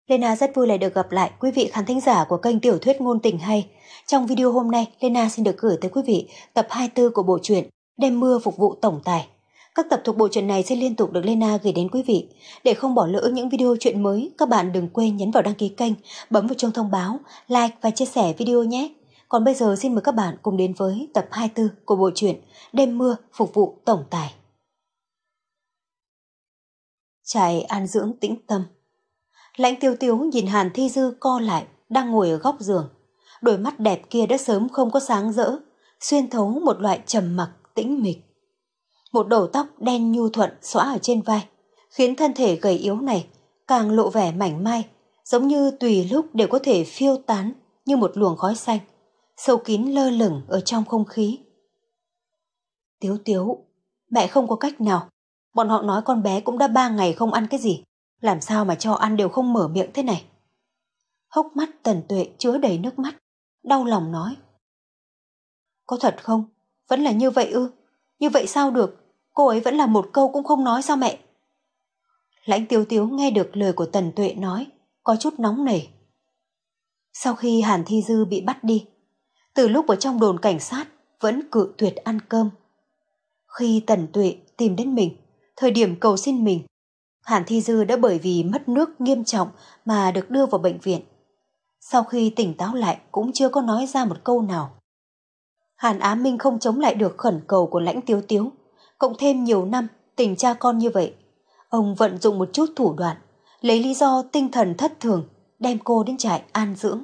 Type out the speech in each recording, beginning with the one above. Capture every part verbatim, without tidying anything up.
Lena rất vui lại được gặp lại quý vị khán thính giả của kênh tiểu thuyết ngôn tình hay. Trong video hôm nay, Lena xin được gửi tới quý vị tập hai mươi tư của bộ truyện Đêm mưa phục vụ tổng tài. Các tập thuộc bộ truyện này sẽ liên tục được Lena gửi đến quý vị. Để không bỏ lỡ những video truyện mới, các bạn đừng quên nhấn vào đăng ký kênh, bấm vào chuông thông báo, like và chia sẻ video nhé. Còn bây giờ xin mời các bạn cùng đến với tập hai mươi tư của bộ truyện Đêm mưa phục vụ tổng tài. Trại an dưỡng tĩnh tâm. Lãnh Tiêu Tiếu nhìn Hàn Thi Dư co lại, đang ngồi ở góc giường. Đôi mắt đẹp kia đã sớm không có sáng rỡ, xuyên thấu một loại trầm mặc tĩnh mịch. Một đầu tóc đen nhu thuận xõa ở trên vai, khiến thân thể gầy yếu này càng lộ vẻ mảnh mai, giống như tùy lúc đều có thể phiêu tán như một luồng khói xanh, sâu kín lơ lửng ở trong không khí. Tiếu Tiếu, mẹ không có cách nào. Bọn họ nói con bé cũng đã ba ngày không ăn cái gì, làm sao mà cho ăn đều không mở miệng thế này. Hốc mắt Tần Tuệ chứa đầy nước mắt, đau lòng nói. Có thật không? Vẫn là như vậy ư? Như vậy sao được? Cô ấy vẫn là một câu cũng không nói sao mẹ? Lãnh Tiếu Tiếu nghe được lời của Tần Tuệ nói, có chút nóng nảy. Sau khi Hàn Thi Dư bị bắt đi, từ lúc ở trong đồn cảnh sát vẫn cự tuyệt ăn cơm. Khi Tần Tuệ tìm đến mình, thời điểm cầu xin mình, Hàn Thi Dư đã bởi vì mất nước nghiêm trọng mà được đưa vào bệnh viện. Sau khi tỉnh táo lại cũng chưa có nói ra một câu nào. Hàn Á Minh không chống lại được khẩn cầu của Lãnh Tiếu Tiếu, cộng thêm nhiều năm tình cha con như vậy. Ông vận dụng một chút thủ đoạn, lấy lý do tinh thần thất thường, đem cô đến trại an dưỡng.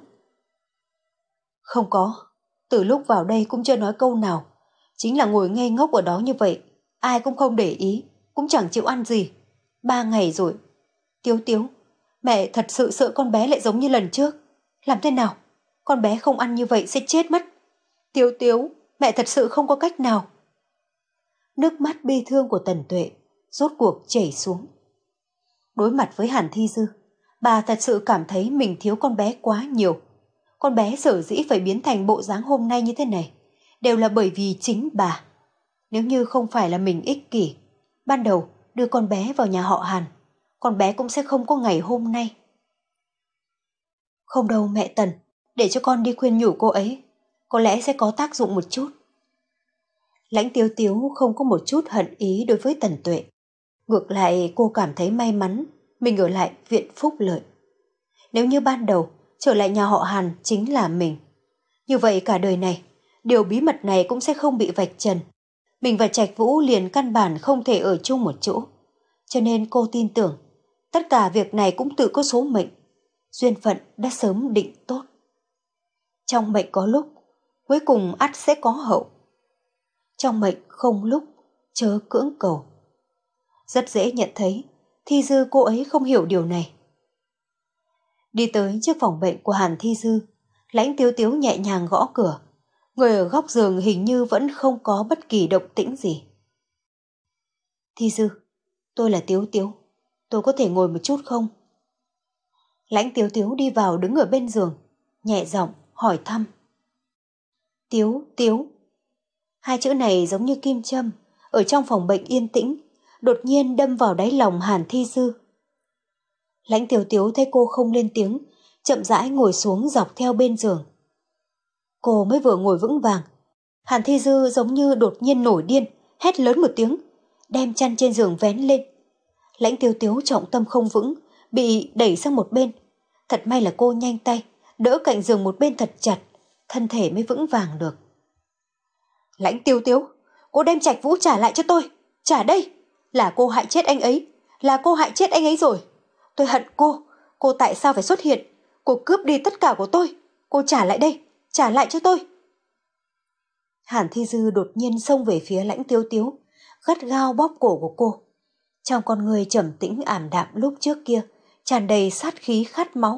Không có, từ lúc vào đây cũng chưa nói câu nào, chính là ngồi ngây ngốc ở đó như vậy, ai cũng không để ý, cũng chẳng chịu ăn gì. Ba ngày rồi. Tiếu Tiếu, mẹ thật sự sợ con bé lại giống như lần trước. Làm thế nào? Con bé không ăn như vậy sẽ chết mất. Tiếu Tiếu, mẹ thật sự không có cách nào. Nước mắt bi thương của Tần Tuệ rốt cuộc chảy xuống. Đối mặt với Hàn Thi Dư, bà thật sự cảm thấy mình thiếu con bé quá nhiều. Con bé sở dĩ phải biến thành bộ dáng hôm nay như thế này, đều là bởi vì chính bà. Nếu như không phải là mình ích kỷ, ban đầu đưa con bé vào nhà họ Hàn, con bé cũng sẽ không có ngày hôm nay. Không đâu mẹ Tần, để cho con đi khuyên nhủ cô ấy, có lẽ sẽ có tác dụng một chút. Lãnh Tiếu Tiếu không có một chút hận ý đối với Tần Tuệ. Ngược lại cô cảm thấy may mắn mình ở lại viện Phúc Lợi. Nếu như ban đầu trở lại nhà họ Hàn chính là mình, như vậy cả đời này điều bí mật này cũng sẽ không bị vạch trần. Mình và Trạch Vũ liền căn bản không thể ở chung một chỗ. Cho nên cô tin tưởng tất cả việc này cũng tự có số mệnh, duyên phận đã sớm định tốt. Trong mệnh có lúc, cuối cùng ắt sẽ có hậu. Trong mệnh không lúc, chớ cưỡng cầu. Rất dễ nhận thấy, Thi Dư cô ấy không hiểu điều này. Đi tới trước phòng bệnh của Hàn Thi Dư, Lãnh Tiếu Tiếu nhẹ nhàng gõ cửa. Người ở góc giường hình như vẫn không có bất kỳ động tĩnh gì. Thi Dư, tôi là Tiếu Tiếu, tôi có thể ngồi một chút không? Lãnh Tiếu Tiếu đi vào đứng ở bên giường, nhẹ giọng hỏi thăm. Tiếu Tiếu. Hai chữ này giống như kim châm, ở trong phòng bệnh yên tĩnh, đột nhiên đâm vào đáy lòng Hàn Thi Dư. Lãnh Tiếu Tiếu thấy cô không lên tiếng, chậm rãi ngồi xuống dọc theo bên giường. Cô mới vừa ngồi vững vàng, Hàn Thi Dư giống như đột nhiên nổi điên, hét lớn một tiếng, đem chăn trên giường vén lên. Lãnh Tiếu Tiếu trọng tâm không vững, bị đẩy sang một bên. Thật may là cô nhanh tay, đỡ cạnh giường một bên thật chặt, thân thể mới vững vàng được. Lãnh Tiếu Tiếu, cô đem Trạch Vũ trả lại cho tôi, trả đây. Là cô hại chết anh ấy, là cô hại chết anh ấy rồi. Tôi hận cô, cô tại sao phải xuất hiện? Cô cướp đi tất cả của tôi, cô trả lại đây, trả lại cho tôi. Hàn Thi Dư đột nhiên xông về phía Lãnh Tiếu Tiếu, gắt gao bóp cổ của cô. Trong con người trầm tĩnh ảm đạm lúc trước kia, tràn đầy sát khí khát máu.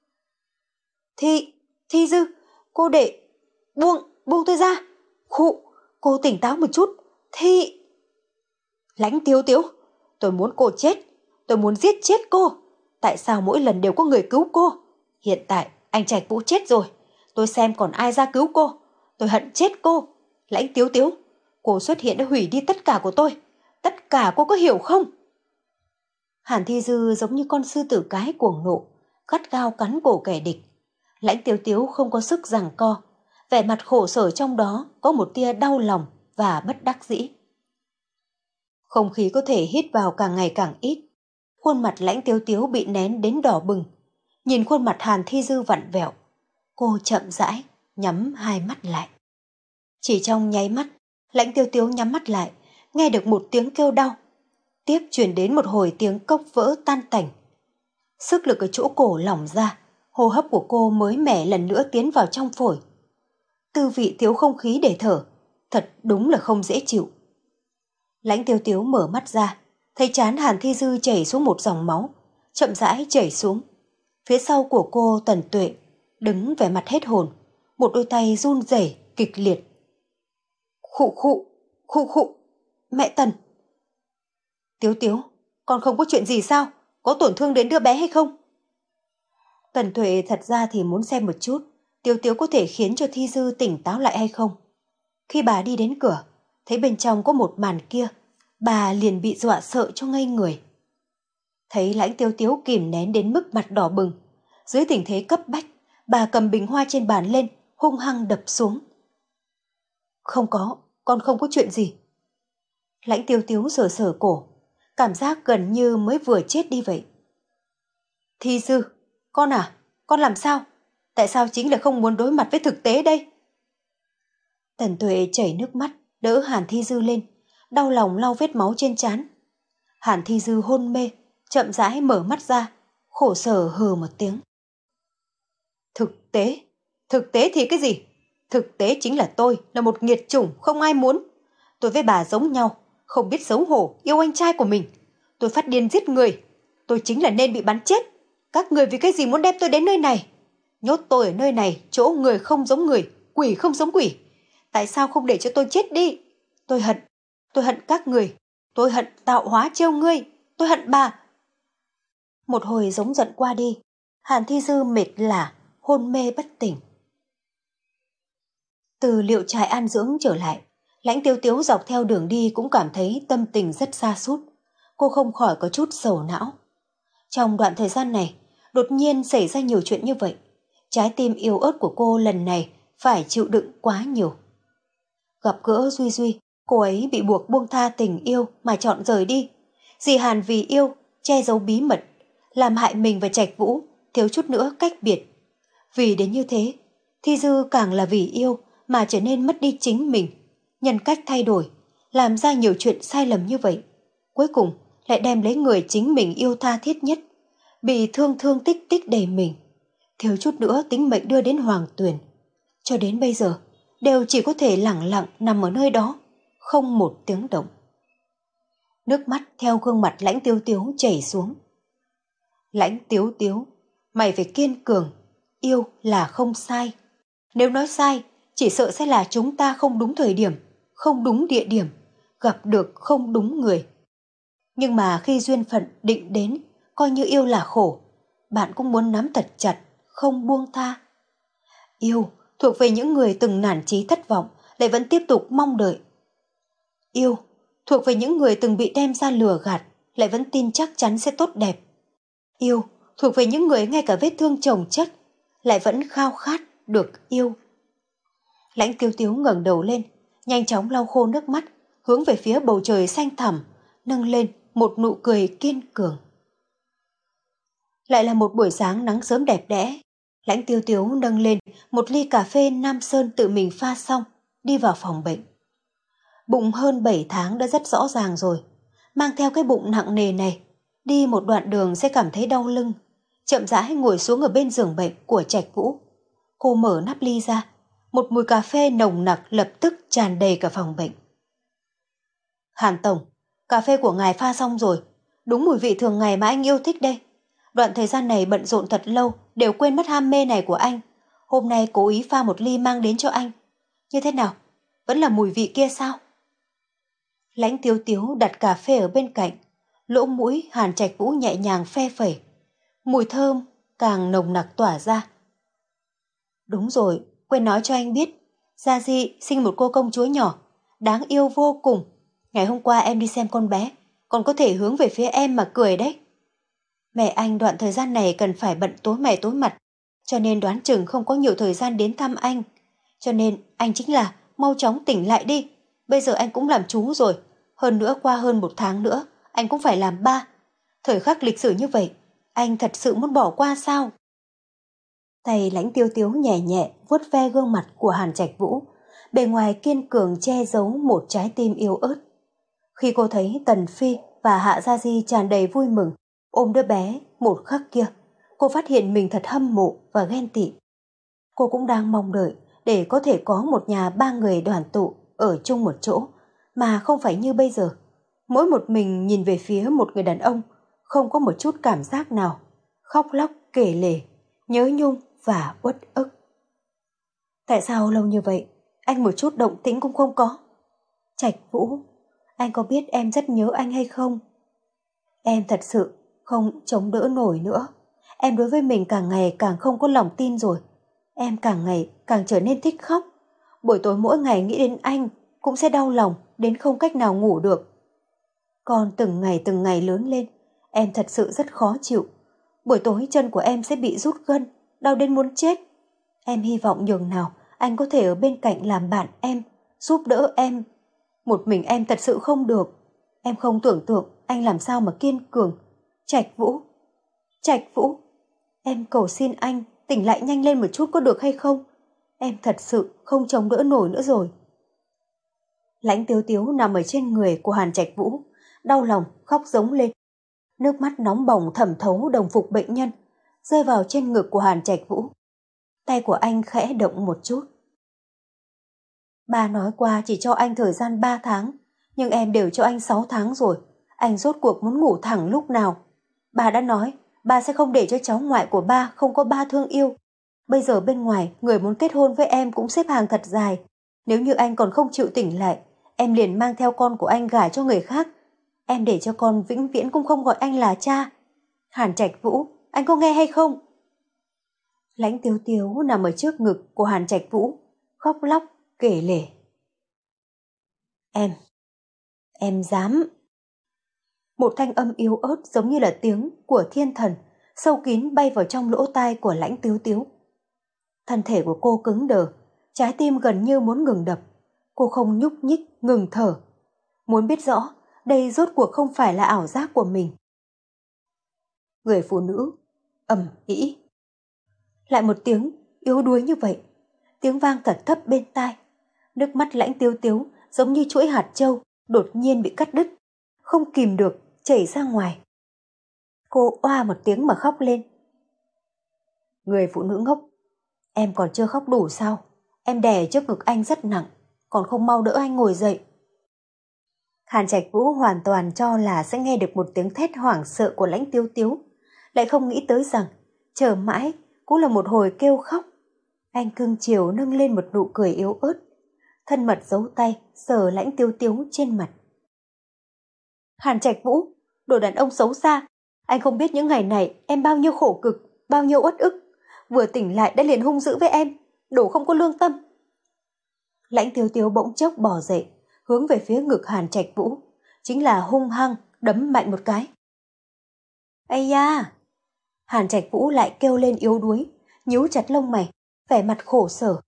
Thi, Thi Dư, cô để, buông, buông tôi ra. Khụ, cô tỉnh táo một chút, Thi. Lãnh Tiếu Tiếu, tôi muốn cô chết, tôi muốn giết chết cô. Tại sao mỗi lần đều có người cứu cô? Hiện tại anh Trạch Vũ chết rồi, tôi xem còn ai ra cứu cô. Tôi hận chết cô. Lãnh Tiếu Tiếu, cô xuất hiện đã hủy đi tất cả của tôi. Tất cả cô có hiểu không? Hàn Thi Dư giống như con sư tử cái cuồng nộ, gắt gao cắn cổ kẻ địch. Lãnh Tiếu Tiếu không có sức giằng co, vẻ mặt khổ sở trong đó có một tia đau lòng và bất đắc dĩ. Không khí có thể hít vào càng ngày càng ít. Khuôn mặt Lãnh Tiếu Tiếu bị nén đến đỏ bừng. Nhìn khuôn mặt Hàn Thi Dư vặn vẹo, cô chậm rãi nhắm hai mắt lại. Chỉ trong nháy mắt, Lãnh Tiếu Tiếu nhắm mắt lại, nghe được một tiếng kêu đau. Tiếp truyền đến một hồi tiếng cốc vỡ tan tành. Sức lực ở chỗ cổ lỏng ra, hô hấp của cô mới mẻ lần nữa tiến vào trong phổi. Tư vị thiếu không khí để thở, thật đúng là không dễ chịu. Lãnh Tiếu Tiếu mở mắt ra, thấy trán Hàn Thi Dư chảy xuống một dòng máu, chậm rãi chảy xuống. Phía sau của cô Tần Tuệ, đứng vẻ mặt hết hồn, một đôi tay run rẩy kịch liệt. Khụ khụ, khụ khụ, mẹ Tần. Tiếu Tiếu, con không có chuyện gì sao? Có tổn thương đến đứa bé hay không? Tần Tuệ thật ra thì muốn xem một chút, Tiếu Tiếu có thể khiến cho Thi Dư tỉnh táo lại hay không. Khi bà đi đến cửa, thấy bên trong có một màn kia, bà liền bị dọa sợ cho ngây người. Thấy Lãnh Tiếu Tiếu kìm nén đến mức mặt đỏ bừng, dưới tình thế cấp bách, bà cầm bình hoa trên bàn lên, hung hăng đập xuống. Không có, con không có chuyện gì. Lãnh Tiếu Tiếu sờ sờ cổ, cảm giác gần như mới vừa chết đi vậy. Thi Dư, con à, con làm sao? Tại sao chính là không muốn đối mặt với thực tế đây? Tần Tuệ chảy nước mắt, đỡ Hàn Thi Dư lên, đau lòng lau vết máu trên trán. Hàn Thi Dư hôn mê, chậm rãi mở mắt ra, khổ sở hừ một tiếng. Thực tế? Thực tế thì cái gì? Thực tế chính là tôi là một nghiệt chủng không ai muốn. Tôi với bà giống nhau, không biết xấu hổ, yêu anh trai của mình. Tôi phát điên giết người. Tôi chính là nên bị bắn chết. Các người vì cái gì muốn đem tôi đến nơi này? Nhốt tôi ở nơi này, chỗ người không giống người, quỷ không giống quỷ. Tại sao không để cho tôi chết đi? Tôi hận, tôi hận các người. Tôi hận tạo hóa trêu ngươi. Tôi hận bà. Một hồi giống giận qua đi, Hàn Thi Dư mệt lả, hôn mê bất tỉnh. Từ liệu trại an dưỡng trở lại, Lãnh Tiếu Tiếu dọc theo đường đi cũng cảm thấy tâm tình rất sa sút. Cô không khỏi có chút sầu não. Trong đoạn thời gian này, đột nhiên xảy ra nhiều chuyện như vậy. Trái tim yếu ớt của cô lần này phải chịu đựng quá nhiều. Gặp gỡ Duy Duy, cô ấy bị buộc buông tha tình yêu mà chọn rời đi. Dì Hàn vì yêu, che giấu bí mật, làm hại mình và Trạch Vũ, thiếu chút nữa cách biệt. Vì đến như thế, Thi Dư càng là vì yêu mà trở nên mất đi chính mình, nhân cách thay đổi, làm ra nhiều chuyện sai lầm như vậy. Cuối cùng lại đem lấy người chính mình yêu tha thiết nhất, bị thương thương tích tích đầy mình, thiếu chút nữa tính mệnh đưa đến Hoàng Tuyền. Cho đến bây giờ, đều chỉ có thể lẳng lặng nằm ở nơi đó, không một tiếng động. Nước mắt theo gương mặt Lãnh Tiếu Tiếu chảy xuống. Lãnh Tiếu Tiếu, mày phải kiên cường, yêu là không sai. Nếu nói sai, chỉ sợ sẽ là chúng ta không đúng thời điểm, không đúng địa điểm, gặp được không đúng người. Nhưng mà khi duyên phận định đến, coi như yêu là khổ, bạn cũng muốn nắm thật chặt, không buông tha. Yêu thuộc về những người từng nản chí thất vọng, lại vẫn tiếp tục mong đợi. Yêu thuộc về những người từng bị đem ra lừa gạt, lại vẫn tin chắc chắn sẽ tốt đẹp. Yêu thuộc về những người ngay cả vết thương chồng chất, lại vẫn khao khát được yêu. Lãnh Tiếu Tiếu ngẩng đầu lên, nhanh chóng lau khô nước mắt, hướng về phía bầu trời xanh thẳm, nâng lên một nụ cười kiên cường. Lại là một buổi sáng nắng sớm đẹp đẽ. Lãnh Tiếu Tiếu nâng lên một ly cà phê Nam Sơn tự mình pha xong, đi vào phòng bệnh. Bụng hơn bảy tháng đã rất rõ ràng rồi. Mang theo cái bụng nặng nề này, đi một đoạn đường sẽ cảm thấy đau lưng. Chậm rãi ngồi xuống ở bên giường bệnh của Trạch Vũ. Cô mở nắp ly ra, một mùi cà phê nồng nặc lập tức tràn đầy cả phòng bệnh. Hàn Tổng, cà phê của ngài pha xong rồi, đúng mùi vị thường ngày mà anh yêu thích đây. Đoạn thời gian này bận rộn thật lâu, đều quên mất ham mê này của anh. Hôm nay cố ý pha một ly mang đến cho anh. Như thế nào? Vẫn là mùi vị kia sao? Lãnh Tiếu Tiếu đặt cà phê ở bên cạnh, lỗ mũi Hàn Trạch Vũ nhẹ nhàng phe phẩy. Mùi thơm càng nồng nặc tỏa ra. Đúng rồi, quên nói cho anh biết, Gia Di sinh một cô công chúa nhỏ, đáng yêu vô cùng. Ngày hôm qua em đi xem con bé, còn có thể hướng về phía em mà cười đấy. Mẹ anh đoạn thời gian này cần phải bận tối mày tối mặt, cho nên đoán chừng không có nhiều thời gian đến thăm anh. Cho nên anh chính là mau chóng tỉnh lại đi. Bây giờ anh cũng làm chú rồi. Hơn nữa qua hơn một tháng nữa, anh cũng phải làm ba. Thời khắc lịch sử như vậy, anh thật sự muốn bỏ qua sao? Tay Lãnh Tiêu Tiếu nhẹ nhẹ vuốt ve gương mặt của Hàn Trạch Vũ, bề ngoài kiên cường che giấu một trái tim yếu ớt. Khi cô thấy Tần Phi và Hạ Gia Di tràn đầy vui mừng ôm đứa bé một khắc kia, cô phát hiện mình thật hâm mộ và ghen tị. Cô cũng đang mong đợi để có thể có một nhà ba người đoàn tụ ở chung một chỗ, mà không phải như bây giờ. Mỗi một mình nhìn về phía một người đàn ông, không có một chút cảm giác nào, khóc lóc kể lể, nhớ nhung và uất ức. Tại sao lâu như vậy, anh một chút động tĩnh cũng không có? Trạch Vũ, anh có biết em rất nhớ anh hay không? Em thật sự không chống đỡ nổi nữa. Em đối với mình càng ngày càng không có lòng tin rồi. Em càng ngày càng trở nên thích khóc. Buổi tối mỗi ngày nghĩ đến anh cũng sẽ đau lòng đến không cách nào ngủ được. Còn từng ngày từng ngày lớn lên, em thật sự rất khó chịu. Buổi tối chân của em sẽ bị rút gân, đau đến muốn chết. Em hy vọng nhường nào anh có thể ở bên cạnh làm bạn em, giúp đỡ em. Một mình em thật sự không được. Em không tưởng tượng anh làm sao mà kiên cường. Trạch Vũ, Trạch Vũ, em cầu xin anh tỉnh lại nhanh lên một chút có được hay không? Em thật sự không chống đỡ nổi nữa rồi. Lãnh Tiếu Tiếu nằm ở trên người của Hàn Trạch Vũ, đau lòng khóc giống lên. Nước mắt nóng bỏng thẩm thấu đồng phục bệnh nhân, rơi vào trên ngực của Hàn Trạch Vũ. Tay của anh khẽ động một chút. Bà nói qua chỉ cho anh thời gian ba tháng, nhưng em đều cho anh sáu tháng rồi. Anh rốt cuộc muốn ngủ thẳng lúc nào? Bà đã nói, bà sẽ không để cho cháu ngoại của ba không có ba thương yêu. Bây giờ bên ngoài, người muốn kết hôn với em cũng xếp hàng thật dài. Nếu như anh còn không chịu tỉnh lại, em liền mang theo con của anh gả cho người khác. Em để cho con vĩnh viễn cũng không gọi anh là cha. Hàn Trạch Vũ, anh có nghe hay không? Lãnh Tiếu Tiếu nằm ở trước ngực của Hàn Trạch Vũ, khóc lóc, kể lể. Em, em dám. Một thanh âm yếu ớt giống như là tiếng của thiên thần, sâu kín bay vào trong lỗ tai của Lãnh Tiếu Tiếu. Thân thể của cô cứng đờ, trái tim gần như muốn ngừng đập. Cô không nhúc nhích, ngừng thở. Muốn biết rõ, đây rốt cuộc không phải là ảo giác của mình. Người phụ nữ, ầm ĩ. Lại một tiếng, yếu đuối như vậy. Tiếng vang thật thấp bên tai. Nước mắt Lãnh Tiếu Tiếu giống như chuỗi hạt châu, đột nhiên bị cắt đứt. Không kìm được, chảy ra ngoài. Cô oa một tiếng mà khóc lên. Người phụ nữ ngốc, em còn chưa khóc đủ sao? Em đè trước ngực anh rất nặng, còn không mau đỡ anh ngồi dậy. Hàn Trạch Vũ hoàn toàn cho là sẽ nghe được một tiếng thét hoảng sợ của Lãnh Tiếu Tiếu, lại không nghĩ tới rằng chờ mãi cũng là một hồi kêu khóc. Anh cưng chiều nâng lên một nụ cười yếu ớt, thân mật giấu tay sờ Lãnh Tiếu Tiếu trên mặt. Hàn Trạch Vũ, đồ đàn ông xấu xa, anh không biết những ngày này em bao nhiêu khổ cực, bao nhiêu uất ức, vừa tỉnh lại đã liền hung dữ với em, đồ không có lương tâm. Lãnh Tiếu Tiếu bỗng chốc bò dậy, hướng về phía ngực Hàn Trạch Vũ, chính là hung hăng đấm mạnh một cái. Ây da! Hàn Trạch Vũ lại kêu lên yếu đuối, nhíu chặt lông mày, vẻ mặt khổ sở.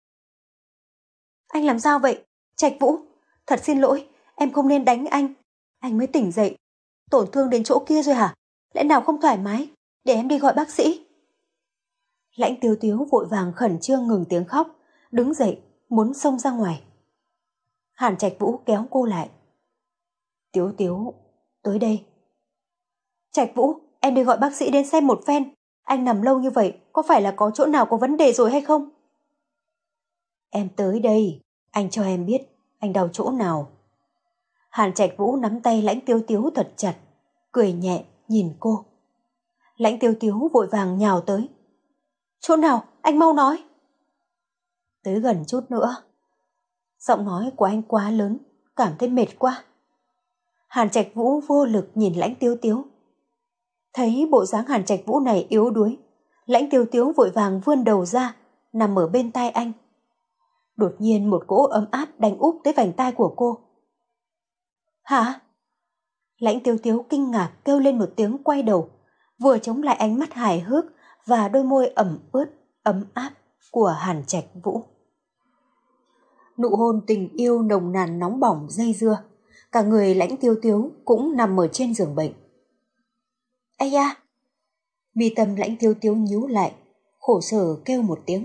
Anh làm sao vậy? Trạch Vũ, thật xin lỗi, em không nên đánh anh. Anh mới tỉnh dậy, tổn thương đến chỗ kia rồi hả? Lẽ nào không thoải mái? Để em đi gọi bác sĩ. Lãnh Tiếu Tiếu vội vàng khẩn trương ngừng tiếng khóc, đứng dậy, muốn xông ra ngoài. Hàn Trạch Vũ kéo cô lại. Tiếu Tiếu, tới đây. Trạch Vũ, em đi gọi bác sĩ đến xem một phen. Anh nằm lâu như vậy, có phải là có chỗ nào có vấn đề rồi hay không? Em tới đây, anh cho em biết anh đau chỗ nào. Hàn Trạch Vũ nắm tay Lãnh Tiếu Tiếu thật chặt, cười nhẹ nhìn cô. Lãnh Tiếu Tiếu vội vàng nhào tới. Chỗ nào, anh mau nói. Tới gần chút nữa. Giọng nói của anh quá lớn, cảm thấy mệt quá. Hàn Trạch Vũ vô lực nhìn Lãnh Tiếu Tiếu. Thấy bộ dáng Hàn Trạch Vũ này yếu đuối, Lãnh Tiếu Tiếu vội vàng vươn đầu ra, nằm ở bên tai anh. Đột nhiên một cỗ ấm áp đánh úp tới vành tai của cô. Hả? Lãnh Tiếu Tiếu kinh ngạc kêu lên một tiếng quay đầu, vừa chống lại ánh mắt hài hước và đôi môi ẩm ướt, ấm áp của Hàn Trạch Vũ. Nụ hôn tình yêu nồng nàn nóng bỏng dây dưa, cả người Lãnh Tiêu Tiếu cũng nằm ở trên giường bệnh. Ây da! Mi tâm Lãnh Tiêu Tiếu nhíu lại, khổ sở kêu một tiếng.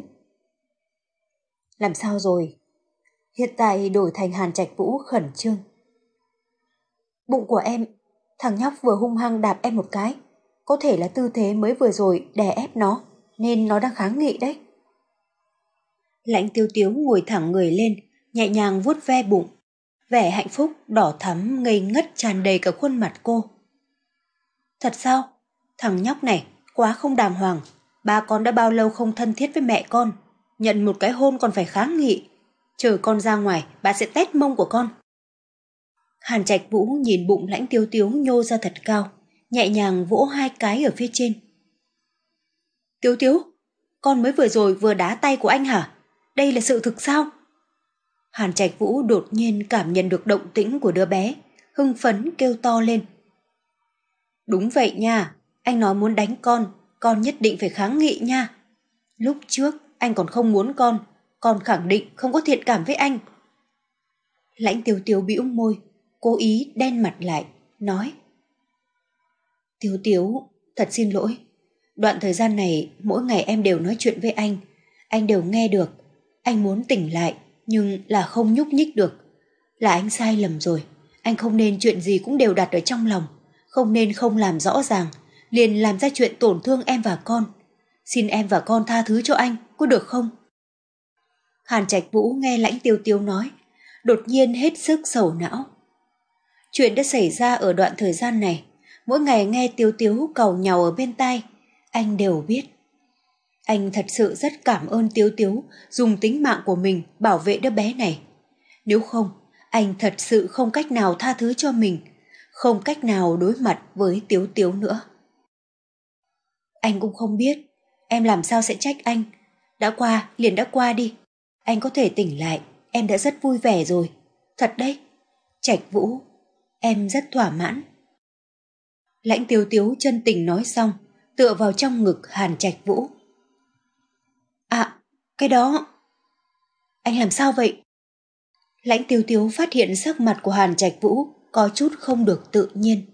Làm sao rồi? Hiện tại đổi thành Hàn Trạch Vũ khẩn trương. Bụng của em, thằng nhóc vừa hung hăng đạp em một cái, có thể là tư thế mới vừa rồi đè ép nó, nên nó đang kháng nghị đấy. Lãnh Tiêu Tiếu ngồi thẳng người lên, nhẹ nhàng vuốt ve bụng, vẻ hạnh phúc đỏ thắm ngây ngất tràn đầy cả khuôn mặt cô. Thật sao? Thằng nhóc này quá không đàng hoàng, ba con đã bao lâu không thân thiết với mẹ con, nhận một cái hôn còn phải kháng nghị, chờ con ra ngoài bà sẽ tét mông của con. Hàn Trạch Vũ nhìn bụng Lãnh Tiêu Tiếu nhô ra thật cao, nhẹ nhàng vỗ hai cái ở phía trên. Tiếu Tiếu, con mới vừa rồi vừa đá tay của anh hả? Đây là sự thực sao? Hàn Trạch Vũ đột nhiên cảm nhận được động tĩnh của đứa bé, hưng phấn kêu to lên. Đúng vậy nha, anh nói muốn đánh con, con nhất định phải kháng nghị nha. Lúc trước anh còn không muốn con, con khẳng định không có thiện cảm với anh. Lãnh Tiêu Tiếu bĩu môi, cố ý đen mặt lại, nói. Tiếu Tiếu, thật xin lỗi. Đoạn thời gian này mỗi ngày em đều nói chuyện với anh, anh đều nghe được. Anh muốn tỉnh lại nhưng là không nhúc nhích được. Là anh sai lầm rồi, anh không nên chuyện gì cũng đều đặt ở trong lòng, không nên không làm rõ ràng, liền làm ra chuyện tổn thương em và con. Xin em và con tha thứ cho anh, có được không? Hàn Trạch Vũ nghe Lãnh Tiêu Tiếu nói, đột nhiên hết sức sầu não. Chuyện đã xảy ra ở đoạn thời gian này, mỗi ngày nghe Tiếu Tiếu càu nhàu ở bên tai, anh đều biết. Anh thật sự rất cảm ơn Tiếu Tiếu dùng tính mạng của mình bảo vệ đứa bé này. Nếu không, anh thật sự không cách nào tha thứ cho mình, không cách nào đối mặt với Tiếu Tiếu nữa. Anh cũng không biết, em làm sao sẽ trách anh. Đã qua liền đã qua đi. Anh có thể tỉnh lại, em đã rất vui vẻ rồi. Thật đấy, Trạch Vũ, em rất thỏa mãn. Lãnh Tiêu Tiếu chân tình nói xong, tựa vào trong ngực Hàn Trạch Vũ. À, cái đó... Anh làm sao vậy? Lãnh Tiêu Tiếu phát hiện sắc mặt của Hàn Trạch Vũ có chút không được tự nhiên.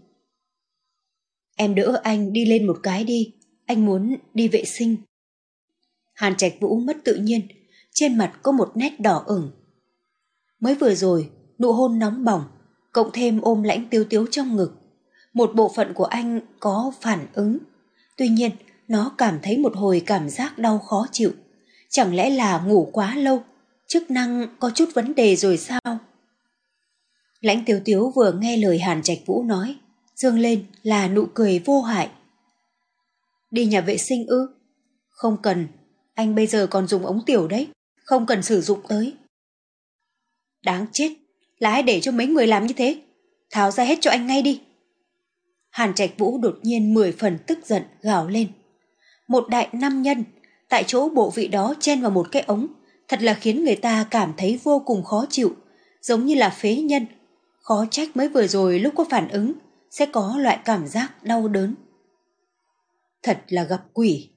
Em đỡ anh đi lên một cái đi, anh muốn đi vệ sinh. Hàn Trạch Vũ mất tự nhiên, trên mặt có một nét đỏ ửng. Mới vừa rồi, nụ hôn nóng bỏng, cộng thêm ôm Lãnh Tiêu Tiếu trong ngực, một bộ phận của anh có phản ứng. Tuy nhiên, nó cảm thấy một hồi cảm giác đau khó chịu. Chẳng lẽ là ngủ quá lâu, chức năng có chút vấn đề rồi sao? Lãnh Tiêu Tiếu vừa nghe lời Hàn Trạch Vũ nói, dương lên là nụ cười vô hại. Đi nhà vệ sinh ư? Không cần, anh bây giờ còn dùng ống tiểu đấy, không cần sử dụng tới. Đáng chết, là ai để cho mấy người làm như thế? Tháo ra hết cho anh ngay đi. Hàn Trạch Vũ đột nhiên mười phần tức giận gào lên. Một đại nam nhân, tại chỗ bộ vị đó chen vào một cái ống, thật là khiến người ta cảm thấy vô cùng khó chịu, giống như là phế nhân. Khó trách mới vừa rồi lúc có phản ứng, sẽ có loại cảm giác đau đớn. Thật là gặp quỷ.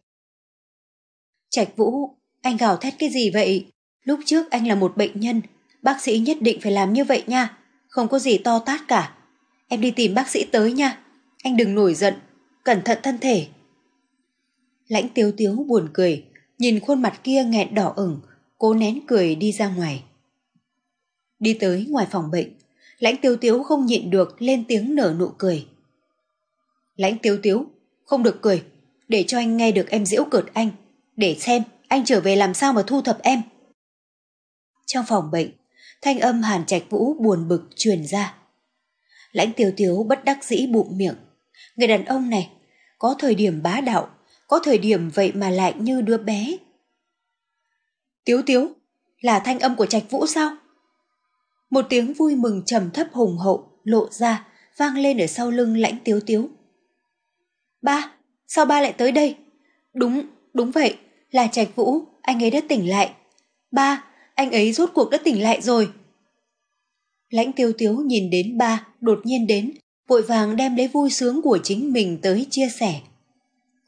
Trạch Vũ, anh gào thét cái gì vậy? Lúc trước anh là một bệnh nhân, bác sĩ nhất định phải làm như vậy nha, không có gì to tát cả. Em đi tìm bác sĩ tới nha, anh đừng nổi giận, cẩn thận thân thể. Lãnh Tiếu Tiếu buồn cười, nhìn khuôn mặt kia nghẹn đỏ ửng, cố nén cười đi ra ngoài. Đi tới ngoài phòng bệnh, Lãnh Tiếu Tiếu không nhịn được lên tiếng nở nụ cười. Lãnh Tiếu Tiếu, không được cười, để cho anh nghe được em giễu cợt anh, để xem anh trở về làm sao mà thu thập em. Trong phòng bệnh, thanh âm Hàn Trạch Vũ buồn bực truyền ra. Lãnh Tiếu Tiếu bất đắc dĩ bụm miệng. Người đàn ông này, có thời điểm bá đạo, có thời điểm vậy mà lại như đứa bé. Tiếu Tiếu, là thanh âm của Trạch Vũ sao? Một tiếng vui mừng trầm thấp hùng hậu lộ ra, vang lên ở sau lưng Lãnh Tiếu Tiếu. Ba, sao ba lại tới đây? Đúng, đúng vậy, là Trạch Vũ, anh ấy đã tỉnh lại. Ba, anh ấy rốt cuộc đã tỉnh lại rồi. Lãnh Tiêu Tiếu nhìn đến ba đột nhiên đến, vội vàng đem lấy vui sướng của chính mình tới chia sẻ.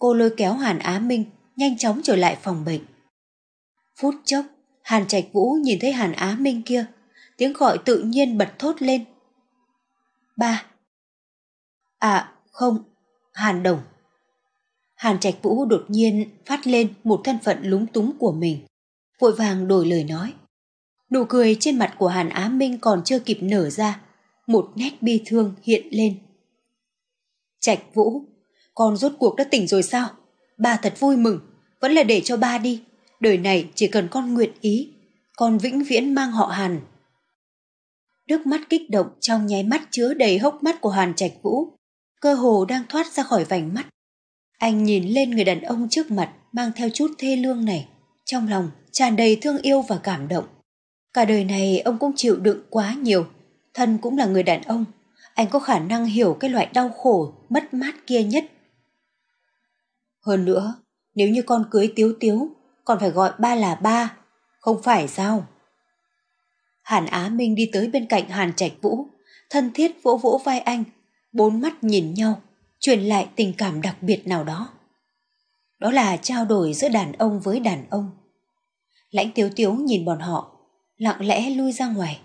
Cô lôi kéo Hàn Á Minh nhanh chóng trở lại phòng bệnh. Phút chốc, Hàn Trạch Vũ nhìn thấy Hàn Á Minh kia, tiếng gọi tự nhiên bật thốt lên. Ba. À không, Hàn Đồng. Hàn Trạch Vũ đột nhiên phát lên một thân phận lúng túng của mình, vội vàng đổi lời nói. Nụ cười trên mặt của Hàn Á Minh còn chưa kịp nở ra, một nét bi thương hiện lên. Trạch Vũ, con rốt cuộc đã tỉnh rồi sao? Ba thật vui mừng, vẫn là để cho ba đi. Đời này chỉ cần con nguyện ý, con vĩnh viễn mang họ Hàn. Nước mắt kích động trong nháy mắt chứa đầy hốc mắt của Hàn Trạch Vũ, cơ hồ đang thoát ra khỏi vành mắt. Anh nhìn lên người đàn ông trước mặt mang theo chút thê lương này, trong lòng tràn đầy thương yêu và cảm động. Cả đời này ông cũng chịu đựng quá nhiều, thân cũng là người đàn ông, anh có khả năng hiểu cái loại đau khổ, mất mát kia nhất. Hơn nữa, nếu như con cưới Tiếu Tiếu, còn phải gọi ba là ba, không phải sao? Hàn Á Minh đi tới bên cạnh Hàn Trạch Vũ, thân thiết vỗ vỗ vai anh, bốn mắt nhìn nhau, truyền lại tình cảm đặc biệt nào đó. Đó là trao đổi giữa đàn ông với đàn ông. Lãnh Tiếu Tiếu nhìn bọn họ, lặng lẽ lui ra ngoài.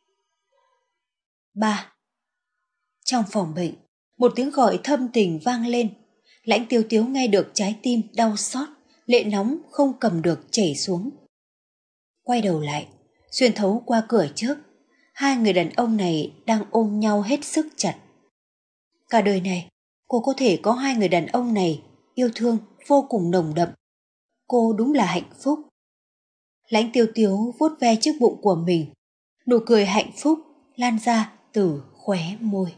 Ba. Trong phòng bệnh, một tiếng gọi thâm tình vang lên. Lãnh Tiếu Tiếu nghe được trái tim đau xót, lệ nóng không cầm được chảy xuống. Quay đầu lại, xuyên thấu qua cửa trước, hai người đàn ông này đang ôm nhau hết sức chặt. Cả đời này, cô có thể có hai người đàn ông này yêu thương vô cùng nồng đậm. Cô đúng là hạnh phúc. Lãnh Tiếu Tiếu vuốt ve chiếc bụng của mình, nụ cười hạnh phúc lan ra từ khóe môi.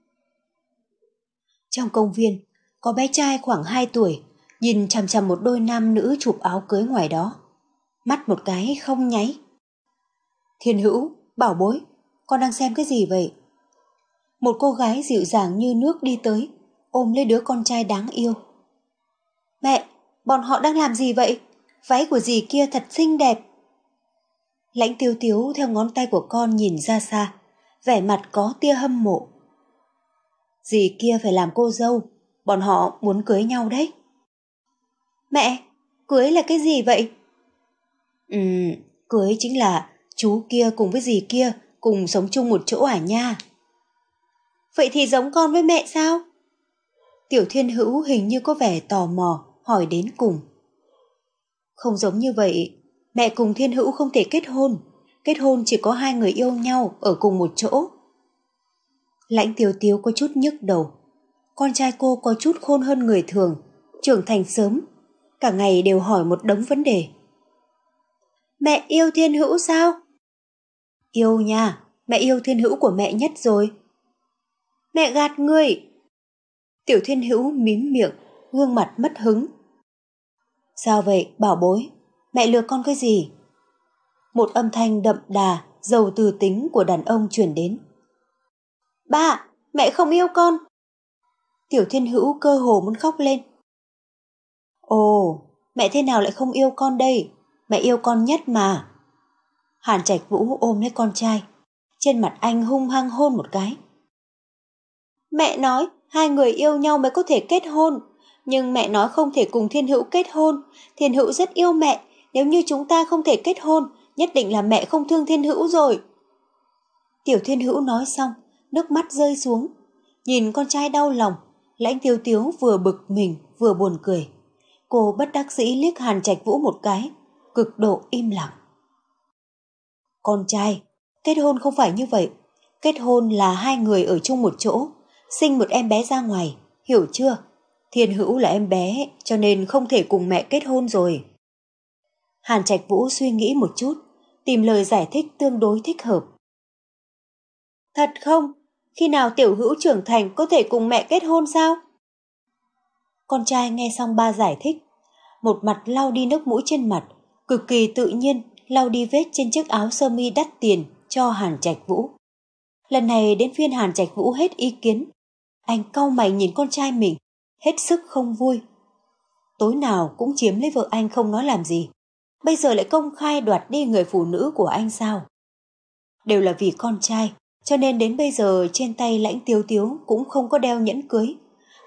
Trong công viên, có bé trai khoảng hai tuổi, nhìn chằm chằm một đôi nam nữ chụp áo cưới ngoài đó. Mắt một cái không nháy. Thiên Hữu, bảo bối, con đang xem cái gì vậy? Một cô gái dịu dàng như nước đi tới, ôm lấy đứa con trai đáng yêu. Mẹ, bọn họ đang làm gì vậy? Váy của dì kia thật xinh đẹp. Lãnh Tiếu Tiếu theo ngón tay của con nhìn ra xa, vẻ mặt có tia hâm mộ. Dì kia phải làm cô dâu, bọn họ muốn cưới nhau đấy. Mẹ, cưới là cái gì vậy? Ừm, cưới chính là chú kia cùng với dì kia cùng sống chung một chỗ à nha. Vậy thì giống con với mẹ sao? Tiểu Thiên Hữu hình như có vẻ tò mò hỏi đến cùng. Không giống như vậy, mẹ cùng Thiên Hữu không thể kết hôn. Kết hôn chỉ có hai người yêu nhau ở cùng một chỗ. Lãnh Tiếu Tiếu có chút nhức đầu. Con trai cô có chút khôn hơn người thường, trưởng thành sớm, cả ngày đều hỏi một đống vấn đề. Mẹ yêu Thiên Hữu sao? Yêu nha, mẹ yêu Thiên Hữu của mẹ nhất rồi. Mẹ gạt ngươi. Tiểu Thiên Hữu mím miệng, gương mặt mất hứng. Sao vậy, bảo bối? Mẹ lừa con cái gì? Một âm thanh đậm đà, giàu từ tính của đàn ông truyền đến. Ba, mẹ không yêu con. Tiểu Thiên Hữu cơ hồ muốn khóc lên. Ồ, mẹ thế nào lại không yêu con đây? Mẹ yêu con nhất mà. Hàn Trạch Vũ ôm lấy con trai, trên mặt anh hung hăng hôn một cái. Mẹ nói hai người yêu nhau mới có thể kết hôn, nhưng mẹ nói không thể cùng Thiên Hữu kết hôn. Thiên Hữu rất yêu mẹ, nếu như chúng ta không thể kết hôn, nhất định là mẹ không thương Thiên Hữu rồi. Tiểu Thiên Hữu nói xong, nước mắt rơi xuống. Nhìn con trai đau lòng, Lãnh Tiếu Tiếu vừa bực mình vừa buồn cười. Cô bất đắc dĩ liếc Hàn Trạch Vũ một cái, cực độ im lặng. Con trai, kết hôn không phải như vậy. Kết hôn là hai người ở chung một chỗ, sinh một em bé ra ngoài, hiểu chưa? Thiên Hữu là em bé, cho nên không thể cùng mẹ kết hôn rồi. Hàn Trạch Vũ suy nghĩ một chút, tìm lời giải thích tương đối thích hợp. Thật không? Khi nào Tiểu Hữu trưởng thành có thể cùng mẹ kết hôn sao? Con trai nghe xong ba giải thích, một mặt lau đi nước mũi trên mặt, cực kỳ tự nhiên lau đi vết trên chiếc áo sơ mi đắt tiền cho Hàn Trạch Vũ. Lần này đến phiên Hàn Trạch Vũ hết ý kiến. Anh cau mày nhìn con trai mình, hết sức không vui. Tối nào cũng chiếm lấy vợ anh không nói làm gì, bây giờ lại công khai đoạt đi người phụ nữ của anh sao? Đều là vì con trai, cho nên đến bây giờ trên tay Lãnh Tiếu Tiếu cũng không có đeo nhẫn cưới.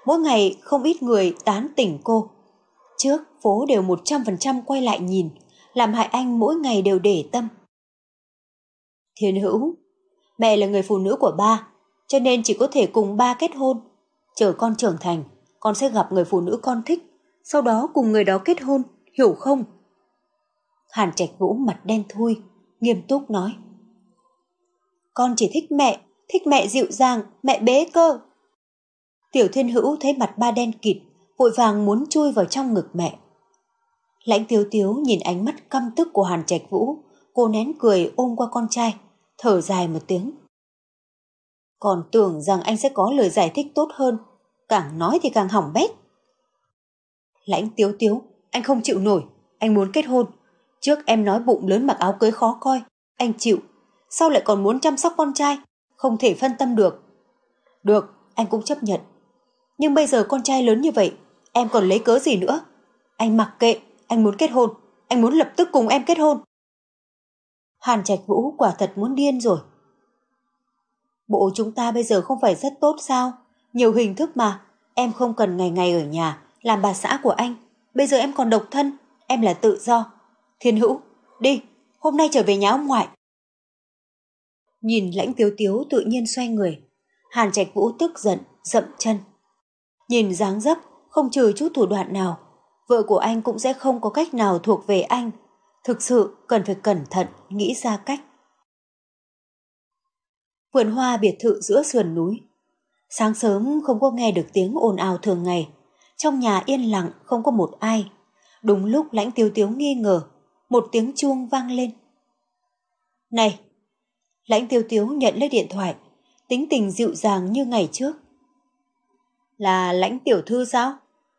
Mỗi ngày không ít người tán tỉnh cô. Trước phố đều một trăm phần trăm quay lại nhìn, làm hại anh mỗi ngày đều để tâm. Thiên Hữu, mẹ là người phụ nữ của ba, cho nên chỉ có thể cùng ba kết hôn. Chờ con trưởng thành, con sẽ gặp người phụ nữ con thích, sau đó cùng người đó kết hôn, hiểu không? Hàn Trạch Vũ mặt đen thui, nghiêm túc nói. Con chỉ thích mẹ, thích mẹ dịu dàng, mẹ bế cơ. Tiểu Thiên Hữu thấy mặt ba đen kịt, vội vàng muốn chui vào trong ngực mẹ. Lãnh Tiếu Tiếu nhìn ánh mắt căm tức của Hàn Trạch Vũ, cô nén cười ôm qua con trai, thở dài một tiếng. Còn tưởng rằng anh sẽ có lời giải thích tốt hơn, càng nói thì càng hỏng bét. Lãnh Tiếu Tiếu, anh không chịu nổi, anh muốn kết hôn. Trước em nói bụng lớn mặc áo cưới khó coi, anh chịu. Sau lại còn muốn chăm sóc con trai, không thể phân tâm được. Được, anh cũng chấp nhận. Nhưng bây giờ con trai lớn như vậy, em còn lấy cớ gì nữa? Anh mặc kệ, anh muốn kết hôn, anh muốn lập tức cùng em kết hôn. Hàn Trạch Vũ quả thật muốn điên rồi. Bộ chúng ta bây giờ không phải rất tốt sao? Nhiều hình thức mà, em không cần ngày ngày ở nhà làm bà xã của anh. Bây giờ em còn độc thân, em là tự do. Thiên Hữu, đi, hôm nay trở về nhà ông ngoại. Nhìn Lãnh Tiếu Tiếu tự nhiên xoay người, Hàn Trạch Vũ tức giận, dậm chân. Nhìn dáng dấp, không trừ chút thủ đoạn nào, vợ của anh cũng sẽ không có cách nào thuộc về anh. Thực sự cần phải cẩn thận, nghĩ ra cách. Vườn hoa biệt thự giữa sườn núi. Sáng sớm không có nghe được tiếng ồn ào thường ngày. Trong nhà yên lặng không có một ai. Đúng lúc Lãnh Tiếu Tiếu nghi ngờ, một tiếng chuông vang lên. Này! Lãnh Tiếu Tiếu nhận lấy điện thoại, tính tình dịu dàng như ngày trước. Là Lãnh tiểu thư sao?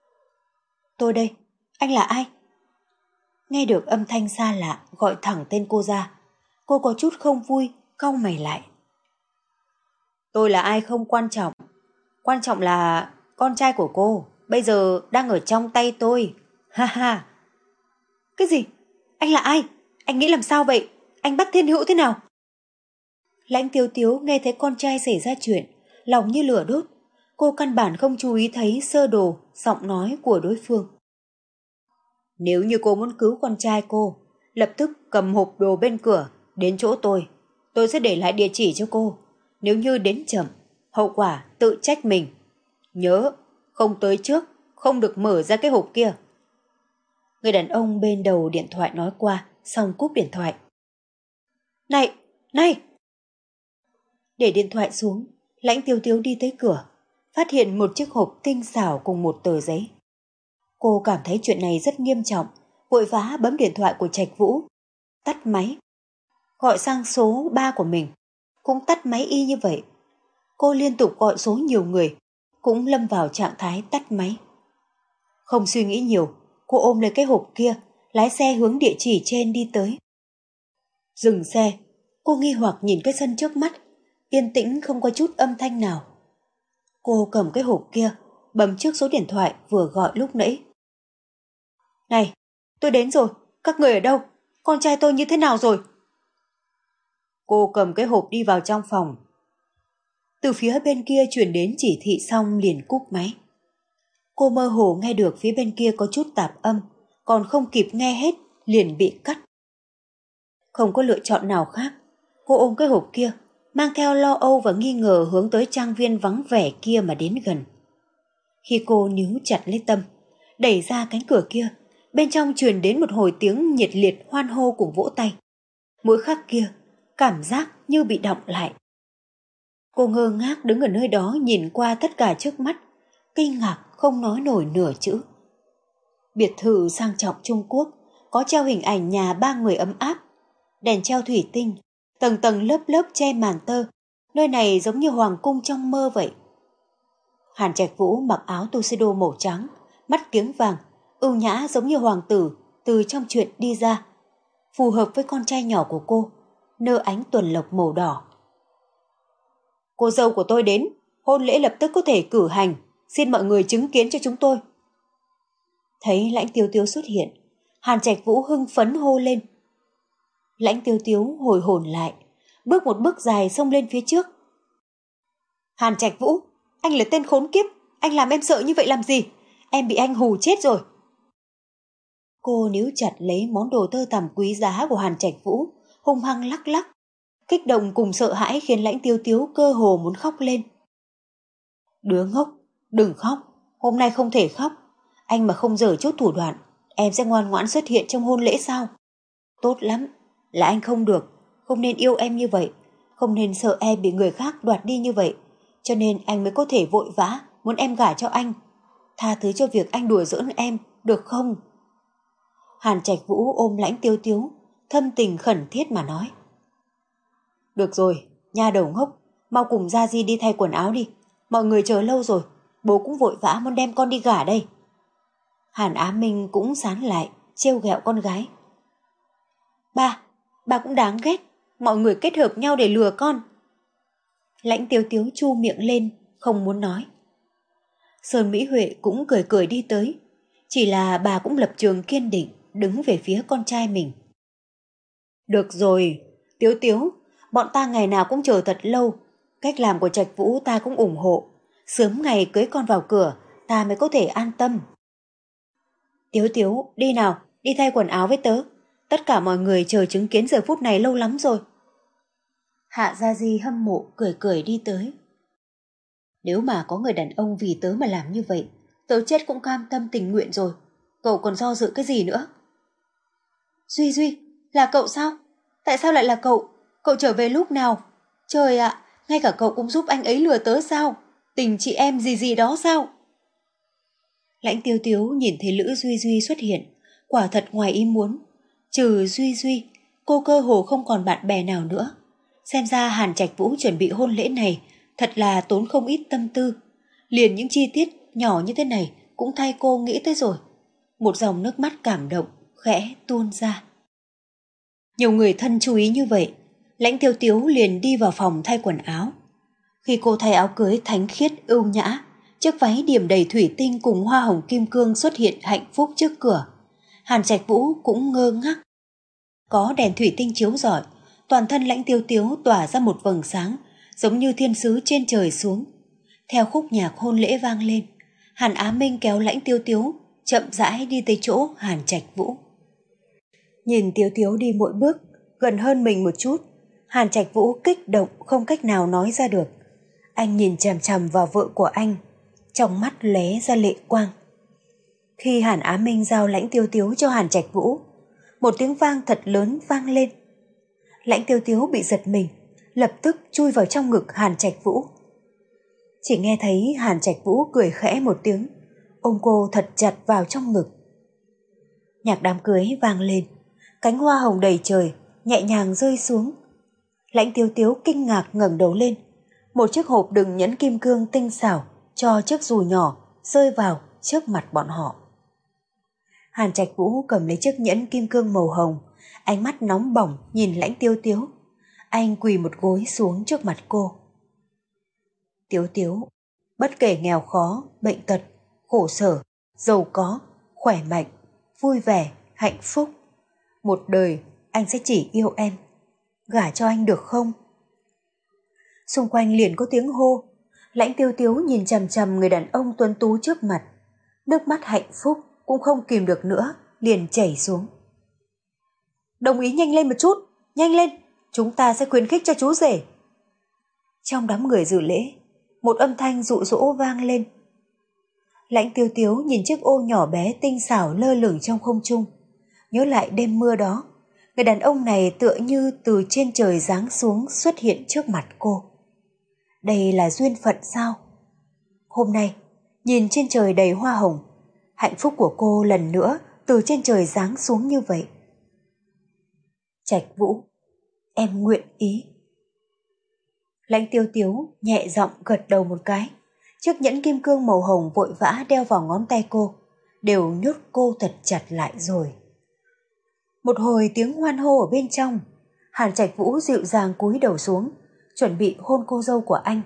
Tôi đây, anh là ai? Nghe được âm thanh xa lạ gọi thẳng tên cô ra, cô có chút không vui, cau mày lại. Tôi là ai không quan trọng, quan trọng là con trai của cô bây giờ đang ở trong tay tôi. Ha ha. Cái gì? Anh là ai? Anh nghĩ làm sao vậy? Anh bắt Thiên Hữu thế nào? Lãnh Tiếu Tiếu nghe thấy con trai xảy ra chuyện, lòng như lửa đốt. Cô căn bản không chú ý thấy sơ đồ, giọng nói của đối phương. Nếu như cô muốn cứu con trai cô, lập tức cầm hộp đồ bên cửa, đến chỗ tôi. Tôi sẽ để lại địa chỉ cho cô. Nếu như đến chậm, hậu quả tự trách mình. Nhớ, không tới trước, không được mở ra cái hộp kia. Người đàn ông bên đầu điện thoại nói qua, xong cúp điện thoại. Này, này! Để điện thoại xuống, Lãnh Tiếu Tiếu đi tới cửa, phát hiện một chiếc hộp tinh xảo cùng một tờ giấy. Cô cảm thấy chuyện này rất nghiêm trọng, vội vã bấm điện thoại của Trạch Vũ, tắt máy. Gọi sang số ba của mình, cũng tắt máy y như vậy. Cô liên tục gọi số nhiều người, cũng lâm vào trạng thái tắt máy. Không suy nghĩ nhiều, cô ôm lấy cái hộp kia, lái xe hướng địa chỉ trên đi tới. Dừng xe, cô nghi hoặc nhìn cái sân trước mắt, yên tĩnh không có chút âm thanh nào. Cô cầm cái hộp kia, bấm trước số điện thoại vừa gọi lúc nãy. Này, tôi đến rồi, các người ở đâu? Con trai tôi như thế nào rồi? Cô cầm cái hộp đi vào trong phòng. Từ phía bên kia truyền đến chỉ thị xong liền cúp máy. Cô mơ hồ nghe được phía bên kia có chút tạp âm, còn không kịp nghe hết, liền bị cắt. Không có lựa chọn nào khác, cô ôm cái hộp kia, mang theo lo âu và nghi ngờ hướng tới trang viên vắng vẻ kia mà đến gần. Khi cô níu chặt lấy tâm, đẩy ra cánh cửa kia, bên trong truyền đến một hồi tiếng nhiệt liệt hoan hô cùng vỗ tay. Mỗi khắc kia, cảm giác như bị đọng lại. Cô ngơ ngác đứng ở nơi đó nhìn qua tất cả trước mắt, kinh ngạc không nói nổi nửa chữ. Biệt thự sang trọng Trung Quốc, có treo hình ảnh nhà ba người ấm áp, đèn treo thủy tinh, tầng tầng lớp lớp che màn tơ, nơi này giống như hoàng cung trong mơ vậy. Hàn Trạch Vũ mặc áo tuxedo màu trắng, mắt kiếng vàng, ưu nhã giống như hoàng tử từ trong chuyện đi ra, phù hợp với con trai nhỏ của cô, nơ ánh tuần lộc màu đỏ. Cô dâu của tôi đến, hôn lễ lập tức có thể cử hành, xin mọi người chứng kiến cho chúng tôi. Thấy Lãnh Tiếu Tiếu xuất hiện, Hàn Trạch Vũ hưng phấn hô lên. Lãnh Tiếu Tiếu hồi hồn lại, bước một bước dài xông lên phía trước. Hàn Trạch Vũ, anh là tên khốn kiếp, anh anh làm em sợ như vậy làm gì? Em bị anh hù chết rồi. Cô níu chặt lấy món đồ tơ tằm quý giá của Hàn Trạch Vũ, hung hăng lắc lắc. Kích động cùng sợ hãi khiến Lãnh Tiêu Tiếu cơ hồ muốn khóc lên. Đứa ngốc, đừng khóc, hôm nay không thể khóc. Anh mà không dở chút thủ đoạn, em sẽ ngoan ngoãn xuất hiện trong hôn lễ sao? Tốt lắm, là anh không được, không nên yêu em như vậy, không nên sợ em bị người khác đoạt đi như vậy, cho nên anh mới có thể vội vã muốn em gả cho anh. Tha thứ cho việc anh đùa giỡn em, được không? Hàn Trạch Vũ ôm Lãnh Tiêu Tiếu, thâm tình khẩn thiết mà nói. Được rồi, nha đầu ngốc, mau cùng Gia Di đi thay quần áo đi. Mọi người chờ lâu rồi, bố cũng vội vã muốn đem con đi gả đây. Hàn Á Minh cũng sán lại, trêu ghẹo con gái. Ba, ba cũng đáng ghét, mọi người kết hợp nhau để lừa con. Lãnh Tiêu Tiếu chu miệng lên, không muốn nói. Sơn Mỹ Huệ cũng cười cười đi tới, chỉ là bà cũng lập trường kiên định, đứng về phía con trai mình. Được rồi, Tiếu Tiếu, bọn ta ngày nào cũng chờ thật lâu, cách làm của Trạch Vũ ta cũng ủng hộ, sớm ngày cưới con vào cửa, ta mới có thể an tâm. Tiếu Tiếu, đi nào, đi thay quần áo với tớ, tất cả mọi người chờ chứng kiến giờ phút này lâu lắm rồi. Hạ Gia Di hâm mộ cười cười đi tới. Nếu mà có người đàn ông vì tớ mà làm như vậy, tớ chết cũng cam tâm tình nguyện rồi, cậu còn do dự cái gì nữa? Duy Duy, là cậu sao? Tại sao lại là cậu? Cậu trở về lúc nào? Trời ạ, ngay cả cậu cũng giúp anh ấy lừa tớ sao? Tình chị em gì gì đó sao? Lãnh Tiêu Tiếu nhìn thấy Lữ Duy Duy xuất hiện, quả thật ngoài ý muốn. Trừ Duy Duy, cô cơ hồ không còn bạn bè nào nữa. Xem ra Hàn Trạch Vũ chuẩn bị hôn lễ này thật là tốn không ít tâm tư. Liền những chi tiết nhỏ như thế này cũng thay cô nghĩ tới rồi. Một dòng nước mắt cảm động khẽ tuôn ra. Nhiều người thân chú ý như vậy, Lãnh Tiêu Tiếu liền đi vào phòng thay quần áo. Khi cô thay áo cưới thánh khiết ưu nhã, chiếc váy điểm đầy thủy tinh cùng hoa hồng kim cương xuất hiện hạnh phúc trước cửa, Hàn Trạch Vũ cũng ngơ ngác. Có đèn thủy tinh chiếu rọi, toàn thân Lãnh Tiêu Tiếu tỏa ra một vầng sáng, giống như thiên sứ trên trời xuống. Theo khúc nhạc hôn lễ vang lên, Hàn Á Minh kéo Lãnh Tiêu Tiếu chậm rãi đi tới chỗ Hàn Trạch Vũ. Nhìn Tiếu Tiếu đi mỗi bước gần hơn mình một chút, Hàn Trạch Vũ kích động không cách nào nói ra được. Anh nhìn chằm chằm vào vợ của anh, trong mắt lóe ra lệ quang. Khi Hàn Á Minh giao Lãnh Tiêu Tiếu cho Hàn Trạch Vũ, một tiếng vang thật lớn vang lên. Lãnh Tiêu Tiếu bị giật mình, lập tức chui vào trong ngực Hàn Trạch Vũ. Chỉ nghe thấy Hàn Trạch Vũ cười khẽ một tiếng, ôm cô thật chặt vào trong ngực. Nhạc đám cưới vang lên, cánh hoa hồng đầy trời nhẹ nhàng rơi xuống. Lãnh Tiêu Tiếu kinh ngạc ngẩng đầu lên, một chiếc hộp đựng nhẫn kim cương tinh xảo cho chiếc dù nhỏ rơi vào trước mặt bọn họ. Hàn Trạch Vũ cầm lấy chiếc nhẫn kim cương màu hồng, ánh mắt nóng bỏng nhìn Lãnh Tiêu Tiếu. Anh quỳ một gối xuống trước mặt cô. Tiếu Tiếu, bất kể nghèo khó, bệnh tật, khổ sở, giàu có, khỏe mạnh, vui vẻ, hạnh phúc, một đời anh sẽ chỉ yêu em. Gả cho anh được không? Xung quanh liền có tiếng hô. Lãnh Tiêu Tiếu nhìn chằm chằm người đàn ông tuấn tú trước mặt, nước mắt hạnh phúc cũng không kìm được nữa, liền chảy xuống. Đồng ý nhanh lên một chút, nhanh lên, chúng ta sẽ khuyến khích cho chú rể. Trong đám người dự lễ, một âm thanh dụ dỗ vang lên. Lãnh Tiêu Tiếu nhìn chiếc ô nhỏ bé tinh xảo lơ lửng trong không trung, nhớ lại đêm mưa đó, người đàn ông này tựa như từ trên trời giáng xuống xuất hiện trước mặt cô. Đây là duyên phận sao? Hôm nay, nhìn trên trời đầy hoa hồng, hạnh phúc của cô lần nữa từ trên trời giáng xuống như vậy. Trạch Vũ, em nguyện ý. Lãnh Tiêu Tiếu nhẹ giọng gật đầu một cái. Chiếc nhẫn kim cương màu hồng vội vã đeo vào ngón tay cô, đều nhốt cô thật chặt lại rồi. Một hồi tiếng hoan hô ở bên trong, Hàn Trạch Vũ dịu dàng cúi đầu xuống, chuẩn bị hôn cô dâu của anh.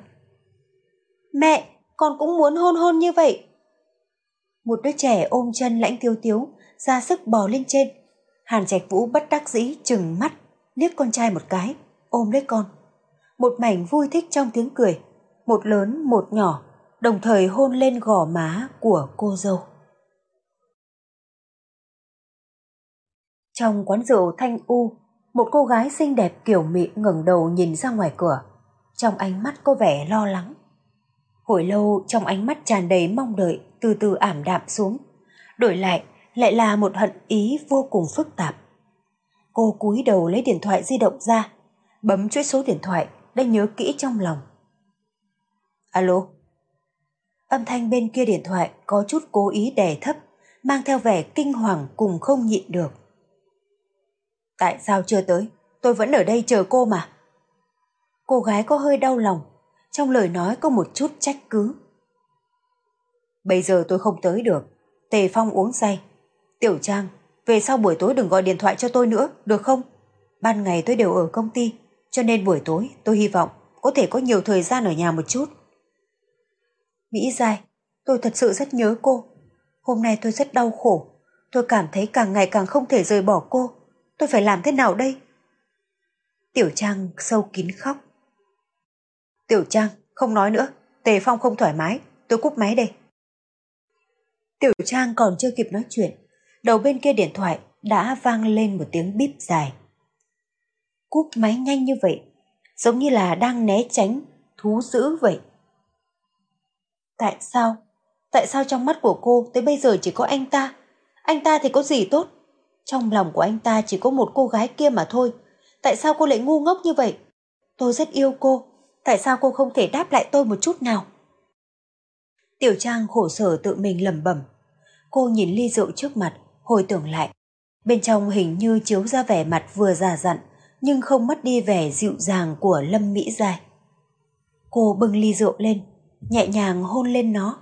Mẹ, con cũng muốn hôn hôn như vậy. Một đứa trẻ ôm chân Lãnh Tiêu Tiếu, ra sức bò lên trên. Hàn Trạch Vũ bất đắc dĩ trừng mắt, liếc con trai một cái, ôm lấy con. Một mảnh vui thích trong tiếng cười, một lớn một nhỏ, đồng thời hôn lên gò má của cô dâu. Trong quán rượu thanh u, một cô gái xinh đẹp kiểu mị ngẩng đầu nhìn ra ngoài cửa, trong ánh mắt có vẻ lo lắng. Hồi lâu trong ánh mắt tràn đầy mong đợi từ từ ảm đạm xuống, đổi lại lại là một hận ý vô cùng phức tạp. Cô cúi đầu lấy điện thoại di động ra, bấm chuỗi số điện thoại đã nhớ kỹ trong lòng. Alo. Âm thanh bên kia điện thoại có chút cố ý đè thấp, mang theo vẻ kinh hoàng cùng không nhịn được. Tại sao chưa tới? Tôi vẫn ở đây chờ cô mà. Cô gái có hơi đau lòng, trong lời nói có một chút trách cứ. Bây giờ tôi không tới được. Tề Phong uống say. Tiểu Trang, về sau buổi tối đừng gọi điện thoại cho tôi nữa, được không? Ban ngày tôi đều ở công ty, cho nên buổi tối tôi hy vọng có thể có nhiều thời gian ở nhà một chút. Mỹ Giai, tôi thật sự rất nhớ cô. Hôm nay tôi rất đau khổ. Tôi cảm thấy càng ngày càng không thể rời bỏ cô. Tôi phải làm thế nào đây? Tiểu Trang sâu kín khóc. Tiểu Trang, không nói nữa. Tề Phong không thoải mái. Tôi cúp máy đây. Tiểu Trang còn chưa kịp nói chuyện, đầu bên kia điện thoại đã vang lên một tiếng bíp dài. Cúp máy nhanh như vậy, giống như là đang né tránh thú dữ vậy. Tại sao? Tại sao trong mắt của cô tới bây giờ chỉ có anh ta? Anh ta thì có gì tốt? Trong lòng của anh ta chỉ có một cô gái kia mà thôi. Tại sao cô lại ngu ngốc như vậy? Tôi rất yêu cô. Tại sao cô không thể đáp lại tôi một chút nào? Tiểu Trang khổ sở tự mình lẩm bẩm. Cô nhìn ly rượu trước mặt, hồi tưởng lại. Bên trong hình như chiếu ra vẻ mặt vừa già dặn, nhưng không mất đi vẻ dịu dàng của Lâm Mỹ Giai. Cô bưng ly rượu lên, nhẹ nhàng hôn lên nó.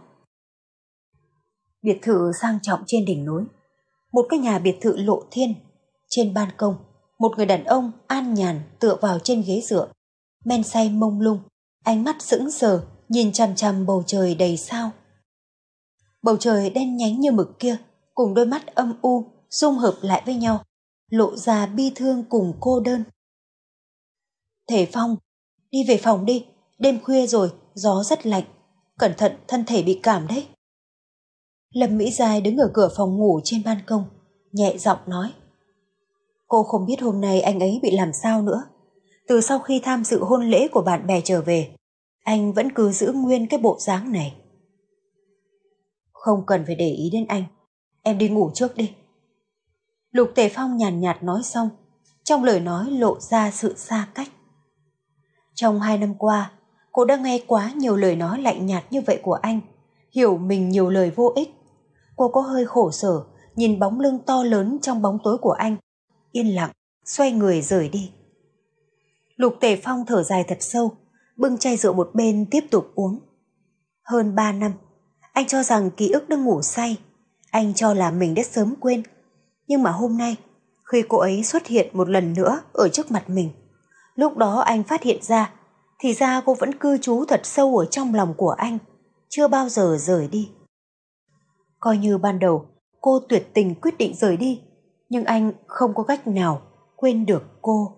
Biệt thự sang trọng trên đỉnh núi. Một cái nhà biệt thự lộ thiên. Trên ban công, một người đàn ông an nhàn tựa vào trên ghế dựa, men say mông lung, ánh mắt sững sờ nhìn chằm chằm bầu trời đầy sao. Bầu trời đen nhánh như mực kia cùng đôi mắt âm u dung hợp lại với nhau, lộ ra bi thương cùng cô đơn. Thể Phong, đi về phòng đi, đêm khuya rồi, gió rất lạnh, cẩn thận thân thể bị cảm đấy. Lâm Mỹ Giai đứng ở cửa phòng ngủ trên ban công, nhẹ giọng nói. Cô không biết hôm nay anh ấy bị làm sao nữa. Từ sau khi tham dự hôn lễ của bạn bè trở về, anh vẫn cứ giữ nguyên cái bộ dáng này. Không cần phải để ý đến anh, em đi ngủ trước đi. Lục Tề Phong nhàn nhạt nói xong, trong lời nói lộ ra sự xa cách. Trong hai năm qua, cô đã nghe quá nhiều lời nói lạnh nhạt như vậy của anh, hiểu mình nhiều lời vô ích. Cô có hơi khổ sở, nhìn bóng lưng to lớn trong bóng tối của anh, yên lặng, xoay người rời đi. Lục Tề Phong thở dài thật sâu, bưng chai rượu một bên tiếp tục uống. Hơn ba năm, anh cho rằng ký ức đang ngủ say, anh cho là mình đã sớm quên. Nhưng mà hôm nay, khi cô ấy xuất hiện một lần nữa ở trước mặt mình, lúc đó anh phát hiện ra, thì ra cô vẫn cư trú thật sâu ở trong lòng của anh, chưa bao giờ rời đi. Coi như ban đầu, cô tuyệt tình quyết định rời đi, nhưng anh không có cách nào quên được cô.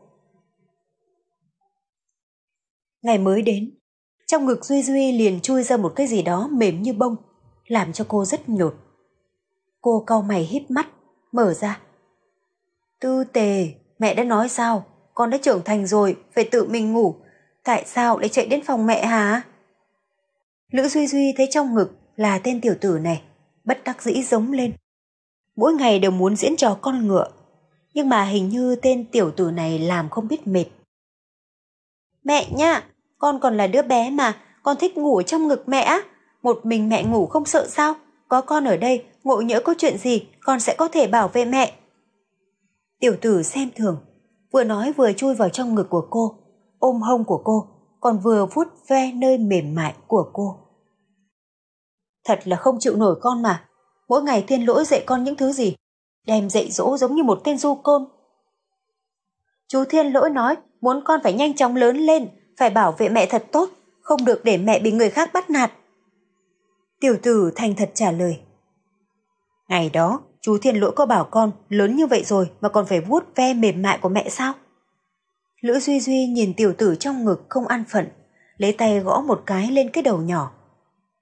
Ngày mới đến, trong ngực Duy Duy liền chui ra một cái gì đó mềm như bông, làm cho cô rất nhột. Cô cau mày híp mắt, mở ra. Tư Tề, mẹ đã nói sao? Con đã trưởng thành rồi, phải tự mình ngủ. Tại sao lại chạy đến phòng mẹ hả? Lữ Duy Duy thấy trong ngực là tên tiểu tử này, bất đắc dĩ giống lên. Mỗi ngày đều muốn diễn trò con ngựa, nhưng mà hình như tên tiểu tử này làm không biết mệt. Mẹ nhá, con còn là đứa bé mà, con thích ngủ trong ngực mẹ á. Một mình mẹ ngủ không sợ sao? Có con ở đây, ngộ nhỡ có chuyện gì, con sẽ có thể bảo vệ mẹ. Tiểu tử xem thường, vừa nói vừa chui vào trong ngực của cô, ôm hông của cô, còn vừa vuốt ve nơi mềm mại của cô. Thật là không chịu nổi con mà, mỗi ngày Thiên Lỗi dạy con những thứ gì, đem dạy dỗ giống như một tên du côn. Chú Thiên Lỗi nói muốn con phải nhanh chóng lớn lên, phải bảo vệ mẹ thật tốt, không được để mẹ bị người khác bắt nạt. Tiểu tử thành thật trả lời. Ngày đó, chú Thiên Lỗi có bảo con lớn như vậy rồi mà còn phải vuốt ve mềm mại của mẹ sao? Lữ Duy Duy nhìn tiểu tử trong ngực không an phận, lấy tay gõ một cái lên cái đầu nhỏ.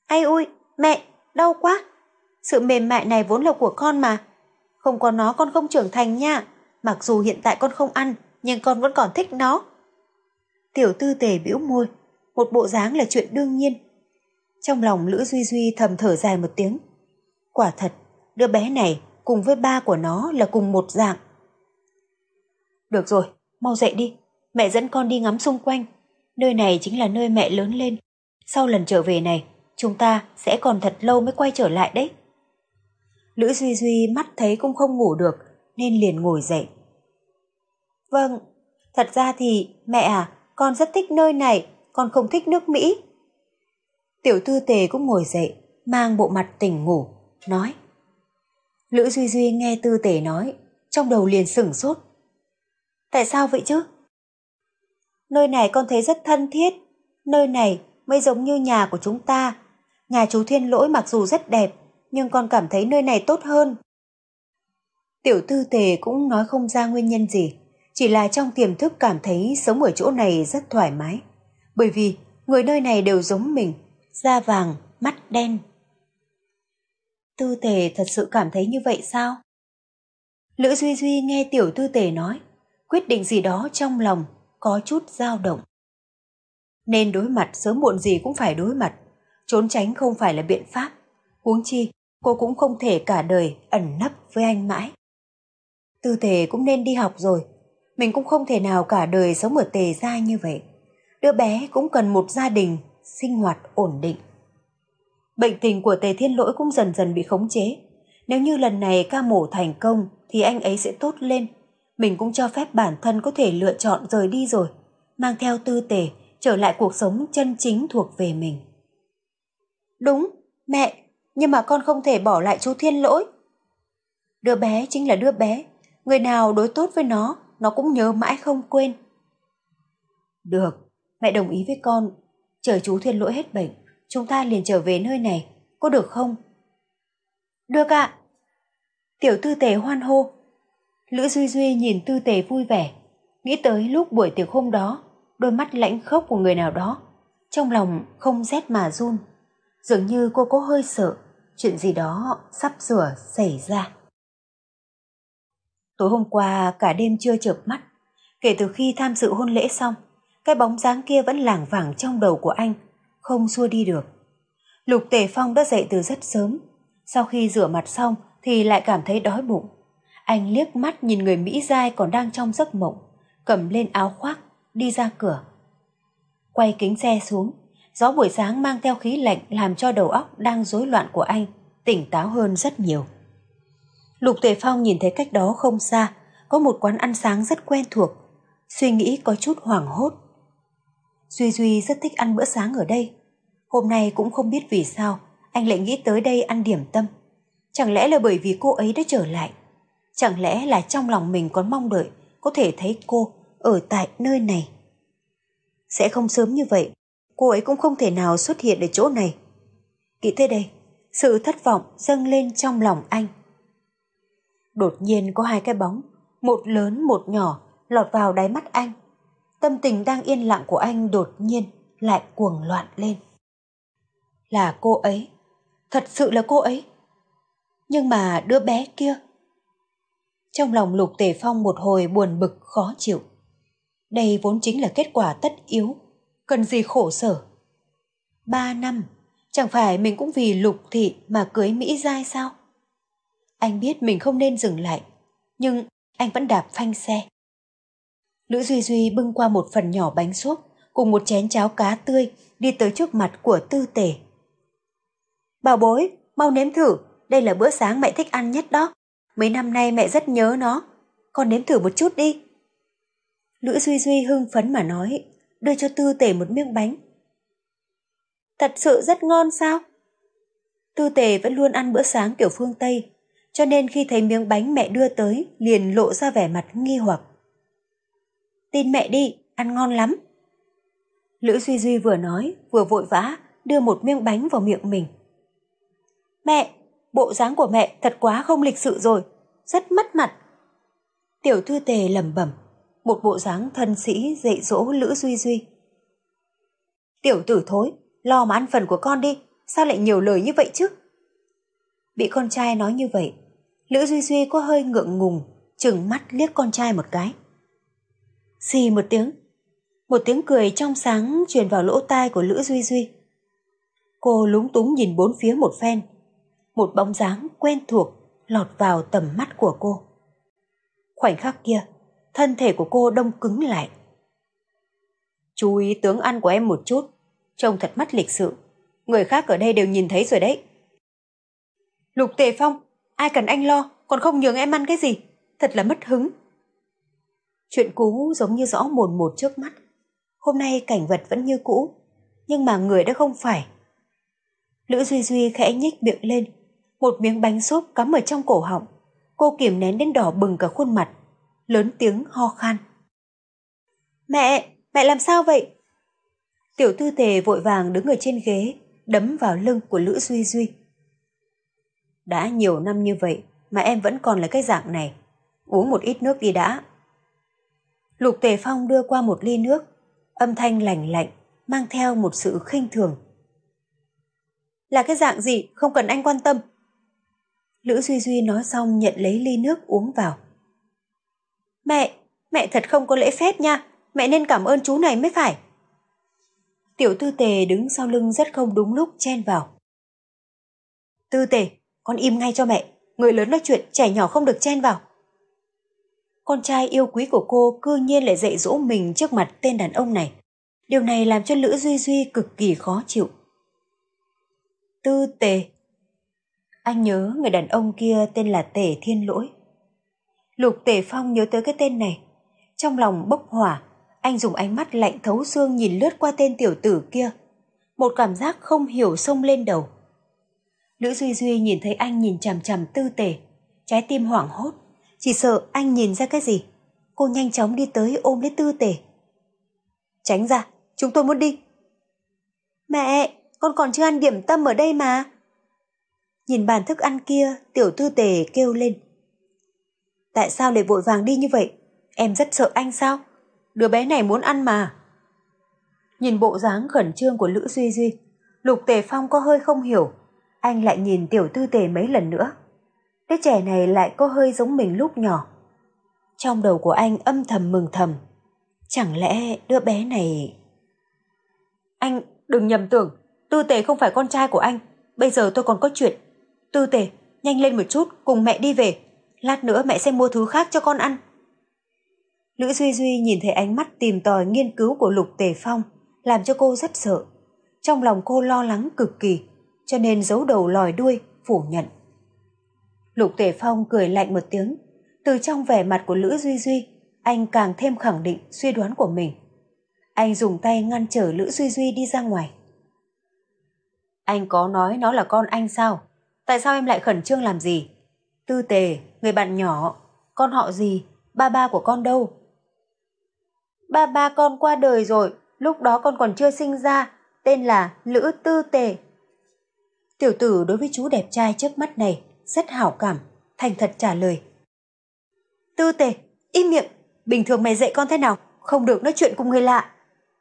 Ai ui, mẹ, đau quá. Sự mềm mại này vốn là của con mà. Không có nó con không trưởng thành nha. Mặc dù hiện tại con không ăn, nhưng con vẫn còn thích nó. Tiểu Tư Tề bĩu môi, một bộ dáng là chuyện đương nhiên. Trong lòng Lữ Duy Duy thầm thở dài một tiếng. Quả thật, đứa bé này cùng với ba của nó là cùng một dạng. Được rồi, mau dậy đi. Mẹ dẫn con đi ngắm xung quanh. Nơi này chính là nơi mẹ lớn lên. Sau lần trở về này, chúng ta sẽ còn thật lâu mới quay trở lại đấy. Lữ Duy Duy mắt thấy cũng không ngủ được, nên liền ngồi dậy. Vâng, thật ra thì, mẹ à, con rất thích nơi này, con không thích nước Mỹ. Tiểu Tư Tề cũng ngồi dậy, mang bộ mặt tỉnh ngủ, nói. Lữ Duy Duy nghe Tư Tề nói, trong đầu liền sửng sốt. Tại sao vậy chứ? Nơi này con thấy rất thân thiết, nơi này mới giống như nhà của chúng ta. Nhà chú Thiên Lỗi mặc dù rất đẹp, nhưng con cảm thấy nơi này tốt hơn. Tiểu Tư Tề cũng nói không ra nguyên nhân gì, chỉ là trong tiềm thức cảm thấy sống ở chỗ này rất thoải mái. Bởi vì người nơi này đều giống mình, da vàng, mắt đen. Tư Tề thật sự cảm thấy như vậy sao? Lữ Duy Duy nghe Tiểu Tư Tề nói, quyết định gì đó trong lòng có chút dao động. Nên đối mặt sớm muộn gì cũng phải đối mặt, trốn tránh không phải là biện pháp. Huống chi, cô cũng không thể cả đời ẩn nấp với anh mãi. Tư Tề cũng nên đi học rồi, mình cũng không thể nào cả đời sống ở Tề gia như vậy. Đứa bé cũng cần một gia đình, sinh hoạt ổn định. Bệnh tình của Tề Thiên Lỗi cũng dần dần bị khống chế. Nếu như lần này ca mổ thành công thì anh ấy sẽ tốt lên. Mình cũng cho phép bản thân có thể lựa chọn rời đi rồi, mang theo Tư Tề trở lại cuộc sống chân chính thuộc về mình. Đúng, mẹ, nhưng mà con không thể bỏ lại chú Thiên Lỗi. Đứa bé chính là đứa bé, người nào đối tốt với nó, nó cũng nhớ mãi không quên. Được, mẹ đồng ý với con. Chờ chú Thiên Lỗi hết bệnh, chúng ta liền trở về nơi này, có được không? Được ạ. Tiểu Tư Tề hoan hô. Lữ Duy Duy nhìn Tư Tề vui vẻ, nghĩ tới lúc buổi tiệc hôm đó, đôi mắt lãnh khốc của người nào đó, trong lòng không rét mà run. Dường như cô có hơi sợ chuyện gì đó sắp sửa xảy ra. Tối hôm qua cả đêm chưa chợp mắt, kể từ khi tham dự hôn lễ xong, cái bóng dáng kia vẫn lảng vảng trong đầu của anh, không xua đi được. Lục Tề Phong đã dậy từ rất sớm, sau khi rửa mặt xong thì lại cảm thấy đói bụng. Anh liếc mắt nhìn người Mỹ giai còn đang trong giấc mộng, cầm lên áo khoác, đi ra cửa. Quay kính xe xuống, gió buổi sáng mang theo khí lạnh làm cho đầu óc đang rối loạn của anh tỉnh táo hơn rất nhiều. Lục Tề Phong nhìn thấy cách đó không xa có một quán ăn sáng rất quen thuộc, suy nghĩ có chút hoảng hốt. Duy Duy rất thích ăn bữa sáng ở đây. Hôm nay cũng không biết vì sao anh lại nghĩ tới đây ăn điểm tâm. Chẳng lẽ là bởi vì cô ấy đã trở lại? Chẳng lẽ là trong lòng mình còn mong đợi có thể thấy cô ở tại nơi này? Sẽ không sớm như vậy, cô ấy cũng không thể nào xuất hiện ở chỗ này. Nghĩ tới đây, sự thất vọng dâng lên trong lòng anh. Đột nhiên có hai cái bóng, một lớn một nhỏ, lọt vào đáy mắt anh. Tâm tình đang yên lặng của anh đột nhiên lại cuồng loạn lên. Là cô ấy, thật sự là cô ấy. Nhưng mà đứa bé kia... Trong lòng Lục Tề Phong một hồi buồn bực khó chịu. Đây vốn chính là kết quả tất yếu, cần gì khổ sở. Ba năm, chẳng phải mình cũng vì Lục Thị mà cưới Mỹ giai sao? Anh biết mình không nên dừng lại, nhưng anh vẫn đạp phanh xe. Lữ Duy Duy bưng qua một phần nhỏ bánh xốp cùng một chén cháo cá tươi đi tới trước mặt của Tư Tề. Bảo bối, mau nếm thử, đây là bữa sáng mẹ thích ăn nhất đó. Mấy năm nay mẹ rất nhớ nó, con nếm thử một chút đi. Lữ Duy Duy hưng phấn mà nói, đưa cho Tư Tề một miếng bánh. Thật sự rất ngon sao? Tư Tề vẫn luôn ăn bữa sáng kiểu phương Tây, cho nên khi thấy miếng bánh mẹ đưa tới liền lộ ra vẻ mặt nghi hoặc. Tin mẹ đi, ăn ngon lắm. Lữ Duy Duy vừa nói vừa vội vã đưa một miếng bánh vào miệng mình. Mẹ, bộ dáng của mẹ thật quá không lịch sự rồi, rất mất mặt. Tiểu Tư Tề lẩm bẩm, một bộ dáng thân sĩ dạy dỗ Lữ Duy Duy. Tiểu tử thối, lo mà ăn phần của con đi, sao lại nhiều lời như vậy chứ? Bị con trai nói như vậy, Lữ Duy Duy có hơi ngượng ngùng, trừng mắt liếc con trai một cái. Xì một tiếng, một tiếng cười trong sáng truyền vào lỗ tai của Lữ Duy Duy. Cô lúng túng nhìn bốn phía một phen, một bóng dáng quen thuộc lọt vào tầm mắt của cô. Khoảnh khắc kia, thân thể của cô đông cứng lại. Chú ý tướng ăn của em một chút, trông thật mất lịch sự, người khác ở đây đều nhìn thấy rồi đấy. Lục Tề Phong, ai cần anh lo, còn không nhường em ăn cái gì, thật là mất hứng. Chuyện cũ giống như rõ mồn một trước mắt. Hôm nay cảnh vật vẫn như cũ, nhưng mà người đã không phải. Lữ Duy Duy khẽ nhếch miệng lên, một miếng bánh xốp cắm ở trong cổ họng. Cô kìm nén đến đỏ bừng cả khuôn mặt, lớn tiếng ho khan. Mẹ, mẹ làm sao vậy? Tiểu Tư Tề vội vàng đứng ở trên ghế, đấm vào lưng của Lữ Duy Duy. Đã nhiều năm như vậy mà em vẫn còn là cái dạng này, uống một ít nước đi đã. Lục Tề Phong đưa qua một ly nước, âm thanh lành lạnh, mang theo một sự khinh thường. Là cái dạng gì không cần anh quan tâm. Lữ Duy Duy nói xong nhận lấy ly nước uống vào. Mẹ, mẹ thật không có lễ phép nha, mẹ nên cảm ơn chú này mới phải. Tiểu Tư Tề đứng sau lưng rất không đúng lúc chen vào. Tư Tề, con im ngay cho mẹ, người lớn nói chuyện, trẻ nhỏ không được chen vào. Con trai yêu quý của cô cư nhiên lại dạy dỗ mình trước mặt tên đàn ông này. Điều này làm cho Lữ Duy Duy cực kỳ khó chịu. Tư Tề. Anh nhớ người đàn ông kia tên là Tề Thiên Lỗi. Lục Tề Phong nhớ tới cái tên này. Trong lòng bốc hỏa, anh dùng ánh mắt lạnh thấu xương nhìn lướt qua tên tiểu tử kia. Một cảm giác không hiểu xông lên đầu. Lữ Duy Duy nhìn thấy anh nhìn chằm chằm Tư Tề, trái tim hoảng hốt, chỉ sợ anh nhìn ra cái gì. Cô nhanh chóng đi tới ôm lấy Tư Tề. Tránh ra, chúng tôi muốn đi. Mẹ, con còn chưa ăn điểm tâm ở đây mà. Nhìn bàn thức ăn kia, tiểu Tư Tề kêu lên. Tại sao lại vội vàng đi như vậy? Em rất sợ anh sao? Đứa bé này muốn ăn mà. Nhìn bộ dáng khẩn trương của Lữ Duy Duy, Lục Tề Phong có hơi không hiểu. Anh lại nhìn tiểu Tư Tề mấy lần nữa. Đứa trẻ này lại có hơi giống mình lúc nhỏ. Trong đầu của anh âm thầm mừng thầm. Chẳng lẽ đứa bé này... Anh đừng nhầm tưởng, Tư Tề không phải con trai của anh. Bây giờ tôi còn có chuyện. Tư Tề, nhanh lên một chút, cùng mẹ đi về. Lát nữa mẹ sẽ mua thứ khác cho con ăn. Lữ Duy Duy nhìn thấy ánh mắt tìm tòi nghiên cứu của Lục Tề Phong, làm cho cô rất sợ. Trong lòng cô lo lắng cực kỳ, cho nên giấu đầu lòi đuôi, phủ nhận. Lục Tề Phong cười lạnh một tiếng. Từ trong vẻ mặt của Lữ Duy Duy, anh càng thêm khẳng định suy đoán của mình. Anh dùng tay ngăn trở Lữ Duy Duy đi ra ngoài. Anh có nói nó là con anh sao? Tại sao em lại khẩn trương làm gì? Tư Tề, người bạn nhỏ, con họ gì? Ba ba của con đâu? Ba ba con qua đời rồi, lúc đó con còn chưa sinh ra, tên là Lữ Tư Tề. Tiểu tử đối với chú đẹp trai trước mắt này rất hảo cảm, thành thật trả lời. Tư Tề, im miệng, bình thường mày dạy con thế nào, không được nói chuyện cùng người lạ.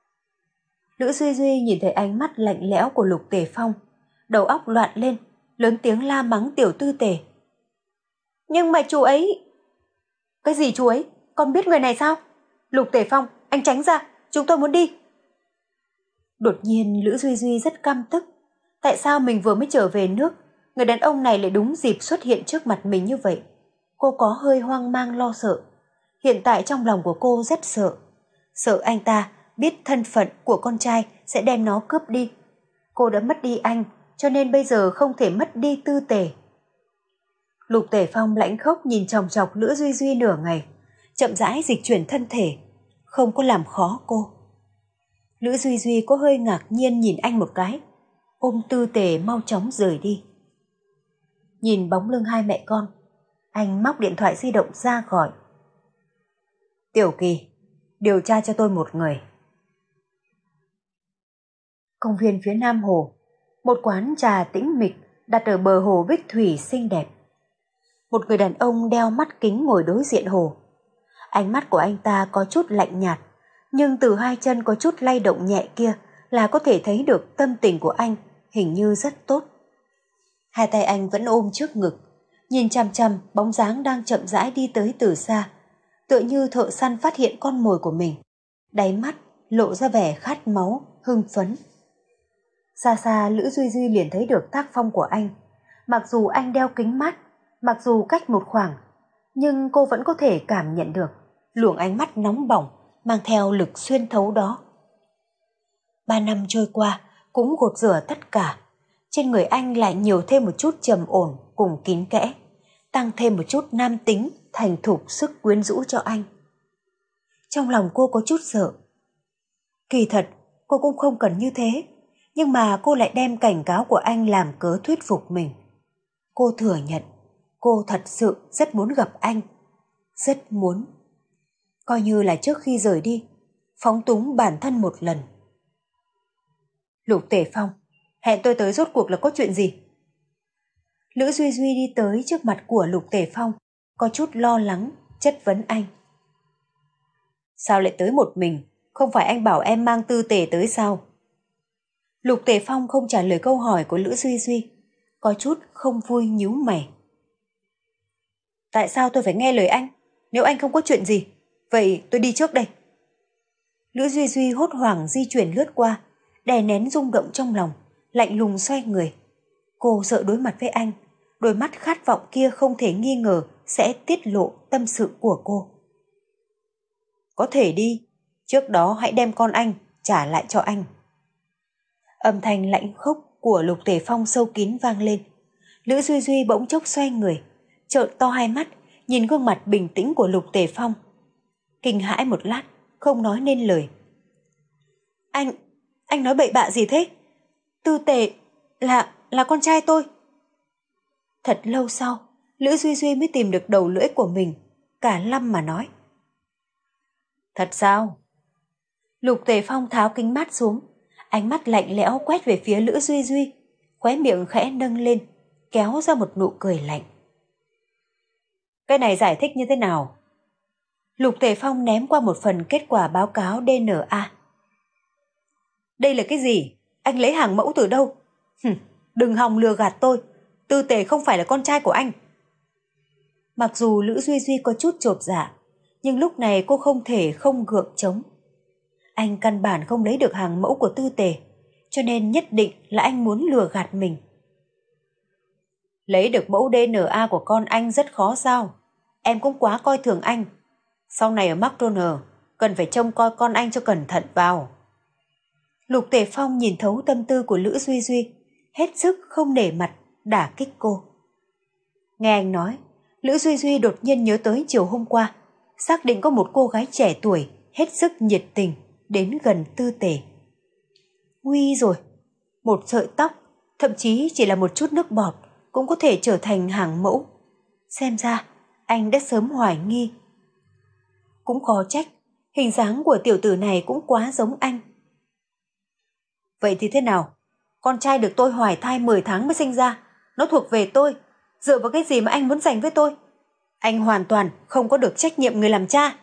Lữ Duy Duy nhìn thấy ánh mắt lạnh lẽo của Lục Tề Phong, đầu óc loạn lên, lớn tiếng la mắng tiểu Tư Tề. Nhưng mà chú ấy... Cái gì chú ấy? Con biết người này sao? Lục Tề Phong, anh tránh ra, chúng tôi muốn đi. Đột nhiên Lữ Duy Duy rất căm tức. Tại sao mình vừa mới trở về nước, người đàn ông này lại đúng dịp xuất hiện trước mặt mình như vậy? Cô có hơi hoang mang lo sợ. Hiện tại trong lòng của cô rất sợ. Sợ anh ta biết thân phận của con trai sẽ đem nó cướp đi. Cô đã mất đi anh, cho nên bây giờ không thể mất đi Tư Tề. Lục Tề Phong lãnh khốc nhìn chòng chọc Lữ Duy Duy nửa ngày, chậm rãi dịch chuyển thân thể, không có làm khó cô. Lữ Duy Duy có hơi ngạc nhiên nhìn anh một cái, ôm Tư Tề mau chóng rời đi. Nhìn bóng lưng hai mẹ con, anh móc điện thoại di động ra gọi. Tiểu Kỳ, điều tra cho tôi một người. Công viên phía Nam Hồ, một quán trà tĩnh mịch đặt ở bờ hồ bích thủy xinh đẹp. Một người đàn ông đeo mắt kính ngồi đối diện hồ. Ánh mắt của anh ta có chút lạnh nhạt, nhưng từ hai chân có chút lay động nhẹ kia là có thể thấy được tâm tình của anh hình như rất tốt. Hai tay anh vẫn ôm trước ngực, nhìn chằm chằm bóng dáng đang chậm rãi đi tới từ xa, tựa như thợ săn phát hiện con mồi của mình. Đáy mắt lộ ra vẻ khát máu, hưng phấn. Xa xa Lữ Duy Duy liền thấy được tác phong của anh. Mặc dù anh đeo kính mắt, mặc dù cách một khoảng, nhưng cô vẫn có thể cảm nhận được luồng ánh mắt nóng bỏng mang theo lực xuyên thấu đó. Ba năm trôi qua cũng gột rửa tất cả. Trên người anh lại nhiều thêm một chút trầm ổn cùng kín kẽ, tăng thêm một chút nam tính thành thục sức quyến rũ cho anh. Trong lòng cô có chút sợ. Kỳ thật cô cũng không cần như thế, nhưng mà cô lại đem cảnh cáo của anh làm cớ thuyết phục mình. Cô thừa nhận cô thật sự rất muốn gặp anh, rất muốn. Coi như là trước khi rời đi, phóng túng bản thân một lần. Lục Tề Phong, hẹn tôi tới rốt cuộc là có chuyện gì? Lữ Duy Duy đi tới trước mặt của Lục Tề Phong, có chút lo lắng, chất vấn anh. Sao lại tới một mình? Không phải anh bảo em mang Tư Tề tới sao? Lục Tề Phong không trả lời câu hỏi của Lữ Duy Duy, có chút không vui nhíu mày. Tại sao tôi phải nghe lời anh? Nếu anh không có chuyện gì, vậy tôi đi trước đây. Lữ Duy Duy hốt hoảng di chuyển lướt qua, đè nén rung động trong lòng, lạnh lùng xoay người. Cô sợ đối mặt với anh, đôi mắt khát vọng kia không thể nghi ngờ sẽ tiết lộ tâm sự của cô. Có thể đi, trước đó hãy đem con anh trả lại cho anh. Âm thanh lạnh khốc của Lục Tề Phong sâu kín vang lên. Lữ Duy Duy bỗng chốc xoay người, trợn to hai mắt, nhìn gương mặt bình tĩnh của Lục Tề Phong. Kinh hãi một lát, không nói nên lời. Anh, anh nói bậy bạ gì thế? Tư Tề là, là con trai tôi. Thật lâu sau, Lữ Duy Duy mới tìm được đầu lưỡi của mình, cả lăm mà nói. Thật sao? Lục Tề Phong tháo kính mát xuống, ánh mắt lạnh lẽo quét về phía Lữ Duy Duy, khóe miệng khẽ nâng lên, kéo ra một nụ cười lạnh. Cái này giải thích như thế nào? Lục Tề Phong ném qua một phần kết quả báo cáo đê en a. Đây là cái gì? Anh lấy hàng mẫu từ đâu? Hừm, đừng hòng lừa gạt tôi, Tư Tề không phải là con trai của anh. Mặc dù Lữ Duy Duy có chút chột dạ, nhưng lúc này cô không thể không gượng chống. Anh căn bản không lấy được hàng mẫu của Tư Tề, cho nên nhất định là anh muốn lừa gạt mình. Lấy được mẫu đê en a của con anh rất khó sao? Em cũng quá coi thường anh. Sau này ở McDonald's, cần phải trông coi con anh cho cẩn thận vào. Lục Tề Phong nhìn thấu tâm tư của Lữ Duy Duy, hết sức không nể mặt, đả kích cô. Nghe anh nói, Lữ Duy Duy đột nhiên nhớ tới chiều hôm qua, xác định có một cô gái trẻ tuổi, hết sức nhiệt tình, đến gần Tư Tề. Nguy rồi, một sợi tóc, thậm chí chỉ là một chút nước bọt, cũng có thể trở thành hàng mẫu. Xem ra, anh đã sớm hoài nghi. Cũng khó trách, hình dáng của tiểu tử này cũng quá giống anh. Vậy thì thế nào? Con trai được tôi hoài thai mười tháng mới sinh ra, nó thuộc về tôi. Dựa vào cái gì mà anh muốn giành với tôi? Anh hoàn toàn không có được trách nhiệm người làm cha.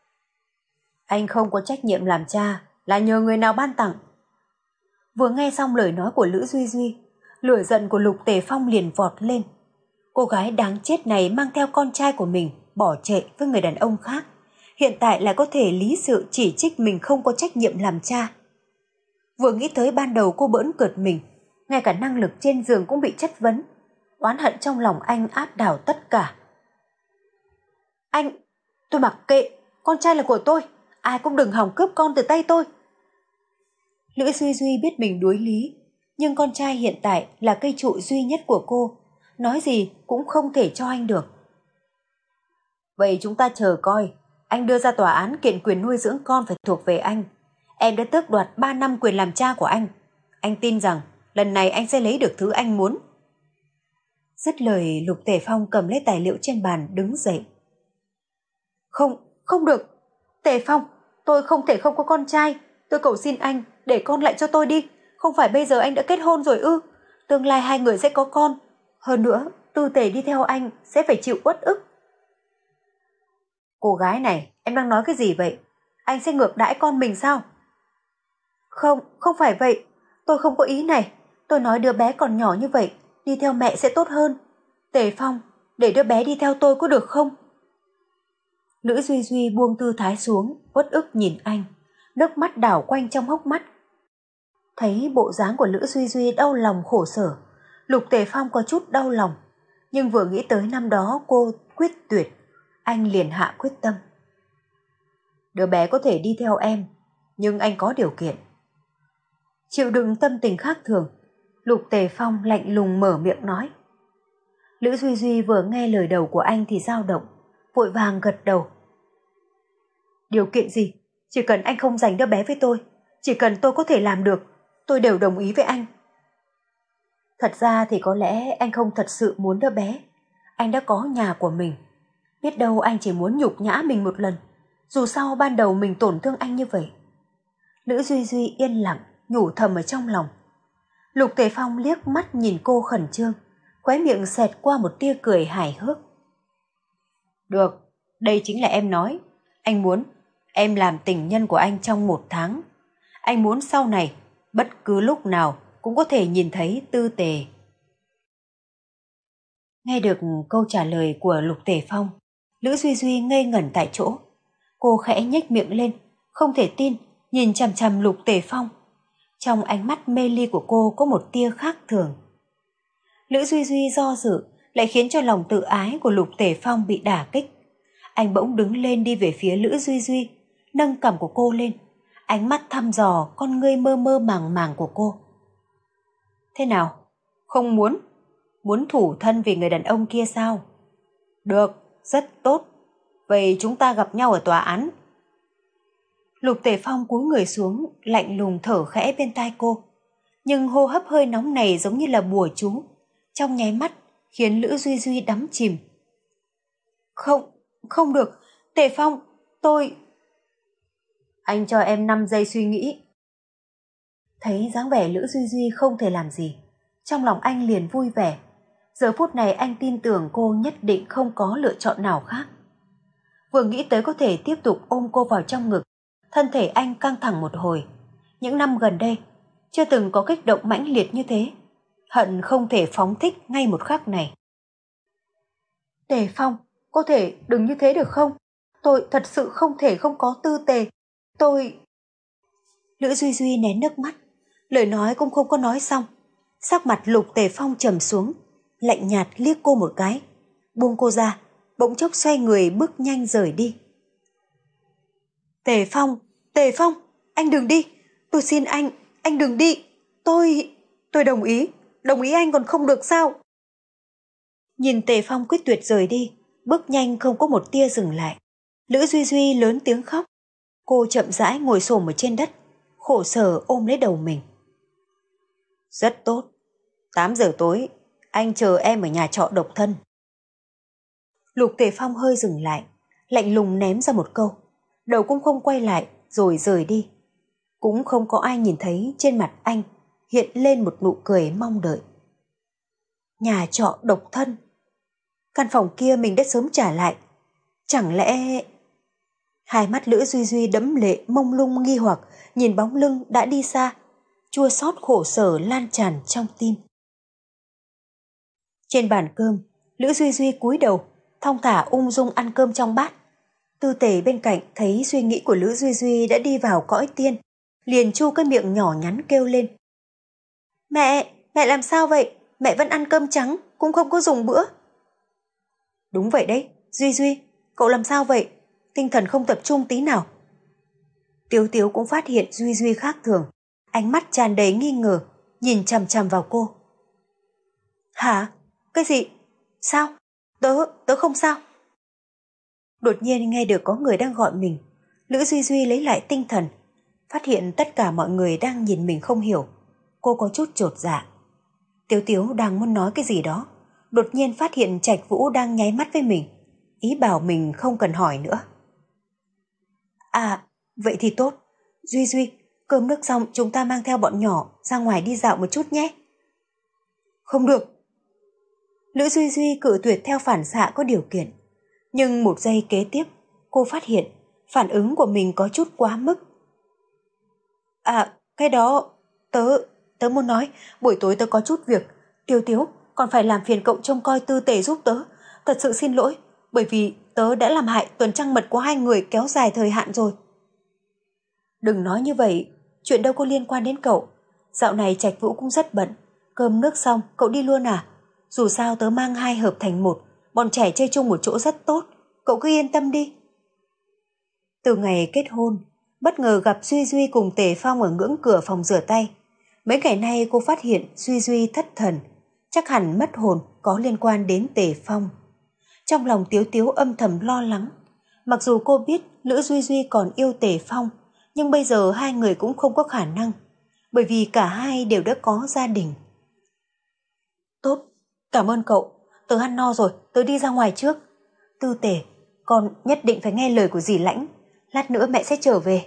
Anh không có trách nhiệm làm cha là nhờ người nào ban tặng. Vừa nghe xong lời nói của Lữ Duy Duy, lửa giận của Lục Tề Phong liền vọt lên. Cô gái đáng chết này mang theo con trai của mình bỏ chạy với người đàn ông khác, hiện tại lại có thể lý sự chỉ trích mình không có trách nhiệm làm cha. Vừa nghĩ tới ban đầu cô bỡn cợt mình, ngay cả năng lực trên giường cũng bị chất vấn, oán hận trong lòng anh áp đảo tất cả. Anh, tôi mặc kệ, con trai là của tôi, ai cũng đừng hòng cướp con từ tay tôi. Lữ Duy Duy biết mình đuối lý, nhưng con trai hiện tại là cây trụ duy nhất của cô, nói gì cũng không thể cho anh được. Vậy chúng ta chờ coi, anh đưa ra tòa án kiện quyền nuôi dưỡng con phải thuộc về anh. Em đã tước đoạt ba năm quyền làm cha của anh. Anh tin rằng lần này anh sẽ lấy được thứ anh muốn. Dứt lời, Lục Tề Phong cầm lấy tài liệu trên bàn đứng dậy. Không, không được. Tề Phong, tôi không thể không có con trai. Tôi cầu xin anh, để con lại cho tôi đi. Không phải bây giờ anh đã kết hôn rồi ư? Tương lai hai người sẽ có con. Hơn nữa, Tư Tề đi theo anh sẽ phải chịu uất ức. Cô gái này, em đang nói cái gì vậy? Anh sẽ ngược đãi con mình sao? Không, không phải vậy. Tôi không có ý này. tôi nói đứa bé còn nhỏ như vậy, đi theo mẹ sẽ tốt hơn. Tề Phong, để đứa bé đi theo tôi có được không? Lữ Duy Duy buông tư thái xuống, uất ức nhìn anh, nước mắt đảo quanh trong hốc mắt. Thấy bộ dáng của Lữ Duy Duy đau lòng khổ sở, Lục Tề Phong có chút đau lòng, nhưng vừa nghĩ tới năm đó cô quyết tuyệt, anh liền hạ quyết tâm. Đứa bé có thể đi theo em, nhưng anh có điều kiện. Chịu đựng tâm tình khác thường, Lục Tề Phong lạnh lùng mở miệng nói. Lữ Duy Duy vừa nghe lời đầu của anh thì dao động, vội vàng gật đầu. Điều kiện gì? Chỉ cần anh không giành đứa bé với tôi, chỉ cần tôi có thể làm được, tôi đều đồng ý với anh. Thật ra thì có lẽ anh không thật sự muốn đứa bé. Anh đã có nhà của mình. Biết đâu anh chỉ muốn nhục nhã mình một lần, dù sao ban đầu mình tổn thương anh như vậy. Lữ Duy Duy yên lặng, nhủ thầm ở trong lòng. Lục Tề Phong liếc mắt nhìn cô khẩn trương, khóe miệng xẹt qua một tia cười hài hước. Được, đây chính là em nói. Anh muốn em làm tình nhân của anh trong một tháng. Anh muốn sau này, bất cứ lúc nào cũng có thể nhìn thấy Tư Tề. Nghe được câu trả lời của Lục Tề Phong, Lữ Duy Duy ngây ngẩn tại chỗ. Cô khẽ nhếch miệng lên, không thể tin, nhìn chằm chằm Lục Tề Phong. Trong ánh mắt mê ly của cô có một tia khác thường. Lữ Duy Duy do dự lại khiến cho lòng tự ái của Lục Tề Phong bị đả kích. Anh bỗng đứng lên đi về phía Lữ Duy Duy, nâng cằm của cô lên, ánh mắt thăm dò con ngươi mơ mơ màng màng của cô. Thế nào? Không muốn? Muốn thủ thân vì người đàn ông kia sao? Được, rất tốt. Vậy chúng ta gặp nhau ở tòa án. Lục Tề Phong cúi người xuống, lạnh lùng thở khẽ bên tai cô. Nhưng hô hấp hơi nóng này giống như là bùa chú, trong nháy mắt khiến Lữ Duy Duy đắm chìm. Không, không được, Tề Phong, tôi... Anh cho em năm giây suy nghĩ. Thấy dáng vẻ Lữ Duy Duy không thể làm gì, trong lòng anh liền vui vẻ. Giờ phút này anh tin tưởng cô nhất định không có lựa chọn nào khác. Vừa nghĩ tới có thể tiếp tục ôm cô vào trong ngực, thân thể anh căng thẳng một hồi. Những năm gần đây, chưa từng có kích động mãnh liệt như thế. Hận không thể phóng thích ngay một khắc này. Tề Phong, có thể đừng như thế được không? Tôi thật sự không thể không có Tư Tề. Tôi... Lữ Duy Duy nén nước mắt, lời nói cũng không có nói xong. Sắc mặt Lục Tề Phong trầm xuống, lạnh nhạt liếc cô một cái, buông cô ra, bỗng chốc xoay người bước nhanh rời đi. Tề Phong, Tề Phong, anh đừng đi, tôi xin anh, anh đừng đi, tôi... tôi đồng ý, đồng ý anh còn không được sao? Nhìn Tề Phong quyết tuyệt rời đi, bước nhanh không có một tia dừng lại, Lữ Duy Duy lớn tiếng khóc. Cô chậm rãi ngồi xổm ở trên đất, khổ sở ôm lấy đầu mình. Rất tốt, tám giờ tối, anh chờ em ở nhà trọ độc thân. Lục Tề Phong hơi dừng lại, lạnh lùng ném ra một câu, đầu cũng không quay lại rồi rời đi. Cũng không có ai nhìn thấy trên mặt anh hiện lên một nụ cười mong đợi. Nhà trọ độc thân, căn phòng kia mình đã sớm trả lại, chẳng lẽ... Hai mắt Lữ Duy Duy đẫm lệ mông lung nghi hoặc nhìn bóng lưng đã đi xa, chua xót khổ sở lan tràn trong tim. Trên bàn cơm, Lữ Duy Duy cúi đầu, thong thả ung dung ăn cơm trong bát. Tư Tề bên cạnh thấy suy nghĩ của Lữ Duy Duy đã đi vào cõi tiên, liền chu cái miệng nhỏ nhắn kêu lên. Mẹ, mẹ làm sao vậy? Mẹ vẫn ăn cơm trắng, cũng không có dùng bữa. Đúng vậy đấy, Duy Duy, cậu làm sao vậy? Tinh thần không tập trung tí nào. Tiếu Tiếu cũng phát hiện Duy Duy khác thường, ánh mắt tràn đầy nghi ngờ, nhìn chằm chằm vào cô. Hả? Cái gì? Sao? Tớ, tớ không sao. Đột nhiên nghe được có người đang gọi mình, Lữ Duy Duy lấy lại tinh thần, phát hiện tất cả mọi người đang nhìn mình không hiểu. Cô có chút chột dạ. Tiếu Tiếu đang muốn nói cái gì đó, đột nhiên phát hiện Trạch Vũ đang nháy mắt với mình, ý bảo mình không cần hỏi nữa. À, vậy thì tốt. Duy Duy, cơm nước xong chúng ta mang theo bọn nhỏ ra ngoài đi dạo một chút nhé. Không được. Lữ Duy Duy cự tuyệt theo phản xạ có điều kiện. Nhưng một giây kế tiếp, cô phát hiện phản ứng của mình có chút quá mức. À, cái đó, tớ, tớ muốn nói, buổi tối tớ có chút việc. Tiêu Tiếu, còn phải làm phiền cậu trông coi Tư Tề giúp tớ. Thật sự xin lỗi, bởi vì tớ đã làm hại tuần trăng mật của hai người kéo dài thời hạn rồi. Đừng nói như vậy, chuyện đâu có liên quan đến cậu. Dạo này Trạch Vũ cũng rất bận. Cơm nước xong, cậu đi luôn à? Dù sao tớ mang hai hợp thành một, bọn trẻ chơi chung một chỗ rất tốt. Cậu cứ yên tâm đi. Từ ngày kết hôn, bất ngờ gặp Duy Duy cùng Tề Phong ở ngưỡng cửa phòng rửa tay. Mấy ngày nay cô phát hiện Duy Duy thất thần, chắc hẳn mất hồn có liên quan đến Tề Phong. Trong lòng Tiếu Tiếu âm thầm lo lắng. Mặc dù cô biết Lữ Duy Duy còn yêu Tề Phong, nhưng bây giờ hai người cũng không có khả năng, bởi vì cả hai đều đã có gia đình. Tốt, cảm ơn cậu, tớ ăn no rồi, tớ đi ra ngoài trước. Tư Tề, con nhất định phải nghe lời của dì Lãnh, lát nữa mẹ sẽ trở về.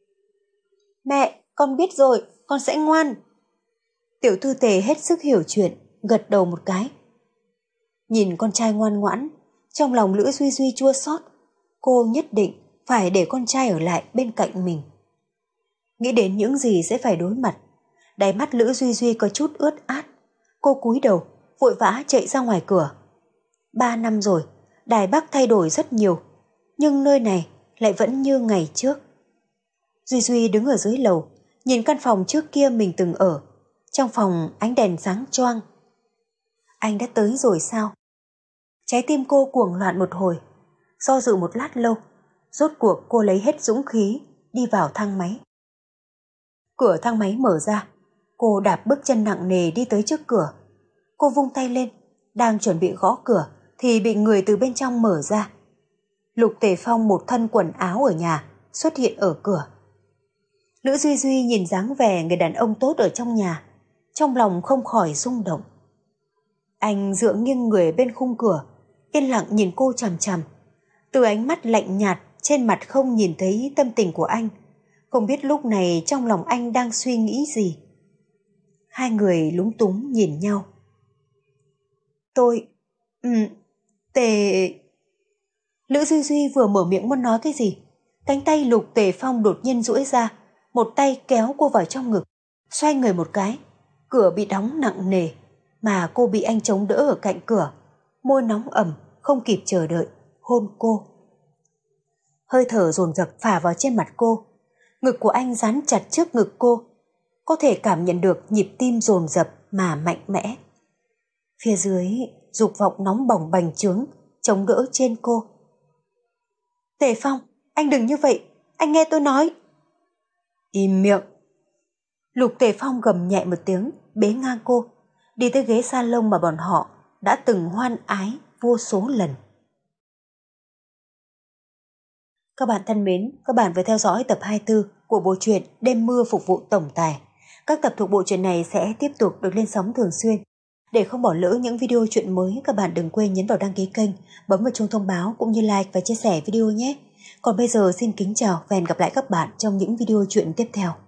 Mẹ, con biết rồi, con sẽ ngoan. Tiểu Tư Tề hết sức hiểu chuyện, gật đầu một cái. Nhìn con trai ngoan ngoãn, trong lòng Lữ Duy Duy chua xót. Cô nhất định phải để con trai ở lại bên cạnh mình. Nghĩ đến những gì sẽ phải đối mặt, đáy mắt Lữ Duy Duy có chút ướt át. Cô cúi đầu, vội vã chạy ra ngoài cửa. Ba năm rồi, Đài Bắc thay đổi rất nhiều, nhưng nơi này lại vẫn như ngày trước. Duy Duy đứng ở dưới lầu, nhìn căn phòng trước kia mình từng ở. Trong phòng ánh đèn sáng choang. Anh đã tới rồi sao? Trái tim cô cuồng loạn một hồi. Do dự một lát lâu, rốt cuộc cô lấy hết dũng khí đi vào thang máy. Cửa thang máy mở ra, cô đạp bước chân nặng nề đi tới trước cửa. Cô vung tay lên, đang chuẩn bị gõ cửa thì bị người từ bên trong mở ra. Lục Tề Phong một thân quần áo ở nhà xuất hiện ở cửa. Lữ Duy Duy nhìn dáng vẻ người đàn ông tốt ở trong nhà, trong lòng không khỏi rung động. Anh dựa nghiêng người bên khung cửa, yên lặng nhìn cô chằm chằm. Từ ánh mắt lạnh nhạt trên mặt không nhìn thấy tâm tình của anh. Không biết lúc này trong lòng anh đang suy nghĩ gì. Hai người lúng túng nhìn nhau. Tôi... Ừ... Tề... Lữ Duy Duy vừa mở miệng muốn nói cái gì, cánh tay Lục Tề Phong đột nhiên duỗi ra, một tay kéo cô vào trong ngực, xoay người một cái. Cửa bị đóng nặng nề, mà cô bị anh chống đỡ ở cạnh cửa. Môi nóng ẩm, không kịp chờ đợi, hôn cô. Hơi thở dồn dập phả vào trên mặt cô. Ngực của anh dán chặt trước ngực cô. Có thể cảm nhận được nhịp tim dồn dập mà mạnh mẽ. Phía dưới, dục vọng nóng bỏng bành trướng, chống đỡ trên cô. Tề Phong, anh đừng như vậy, anh nghe tôi nói. Im miệng. Lục Tề Phong gầm nhẹ một tiếng, bế ngang cô, đi tới ghế salon mà bọn họ đã từng hoan ái vô số lần. Các bạn thân mến, các bạn vừa theo dõi tập hai mươi tư của bộ truyện Đêm mưa phục vụ tổng tài. Các tập thuộc bộ truyện này sẽ tiếp tục được lên sóng thường xuyên. Để không bỏ lỡ những video truyện mới, các bạn đừng quên nhấn vào đăng ký kênh, bấm vào chuông thông báo cũng như like và chia sẻ video nhé. Còn bây giờ xin kính chào và hẹn gặp lại các bạn trong những video truyện tiếp theo.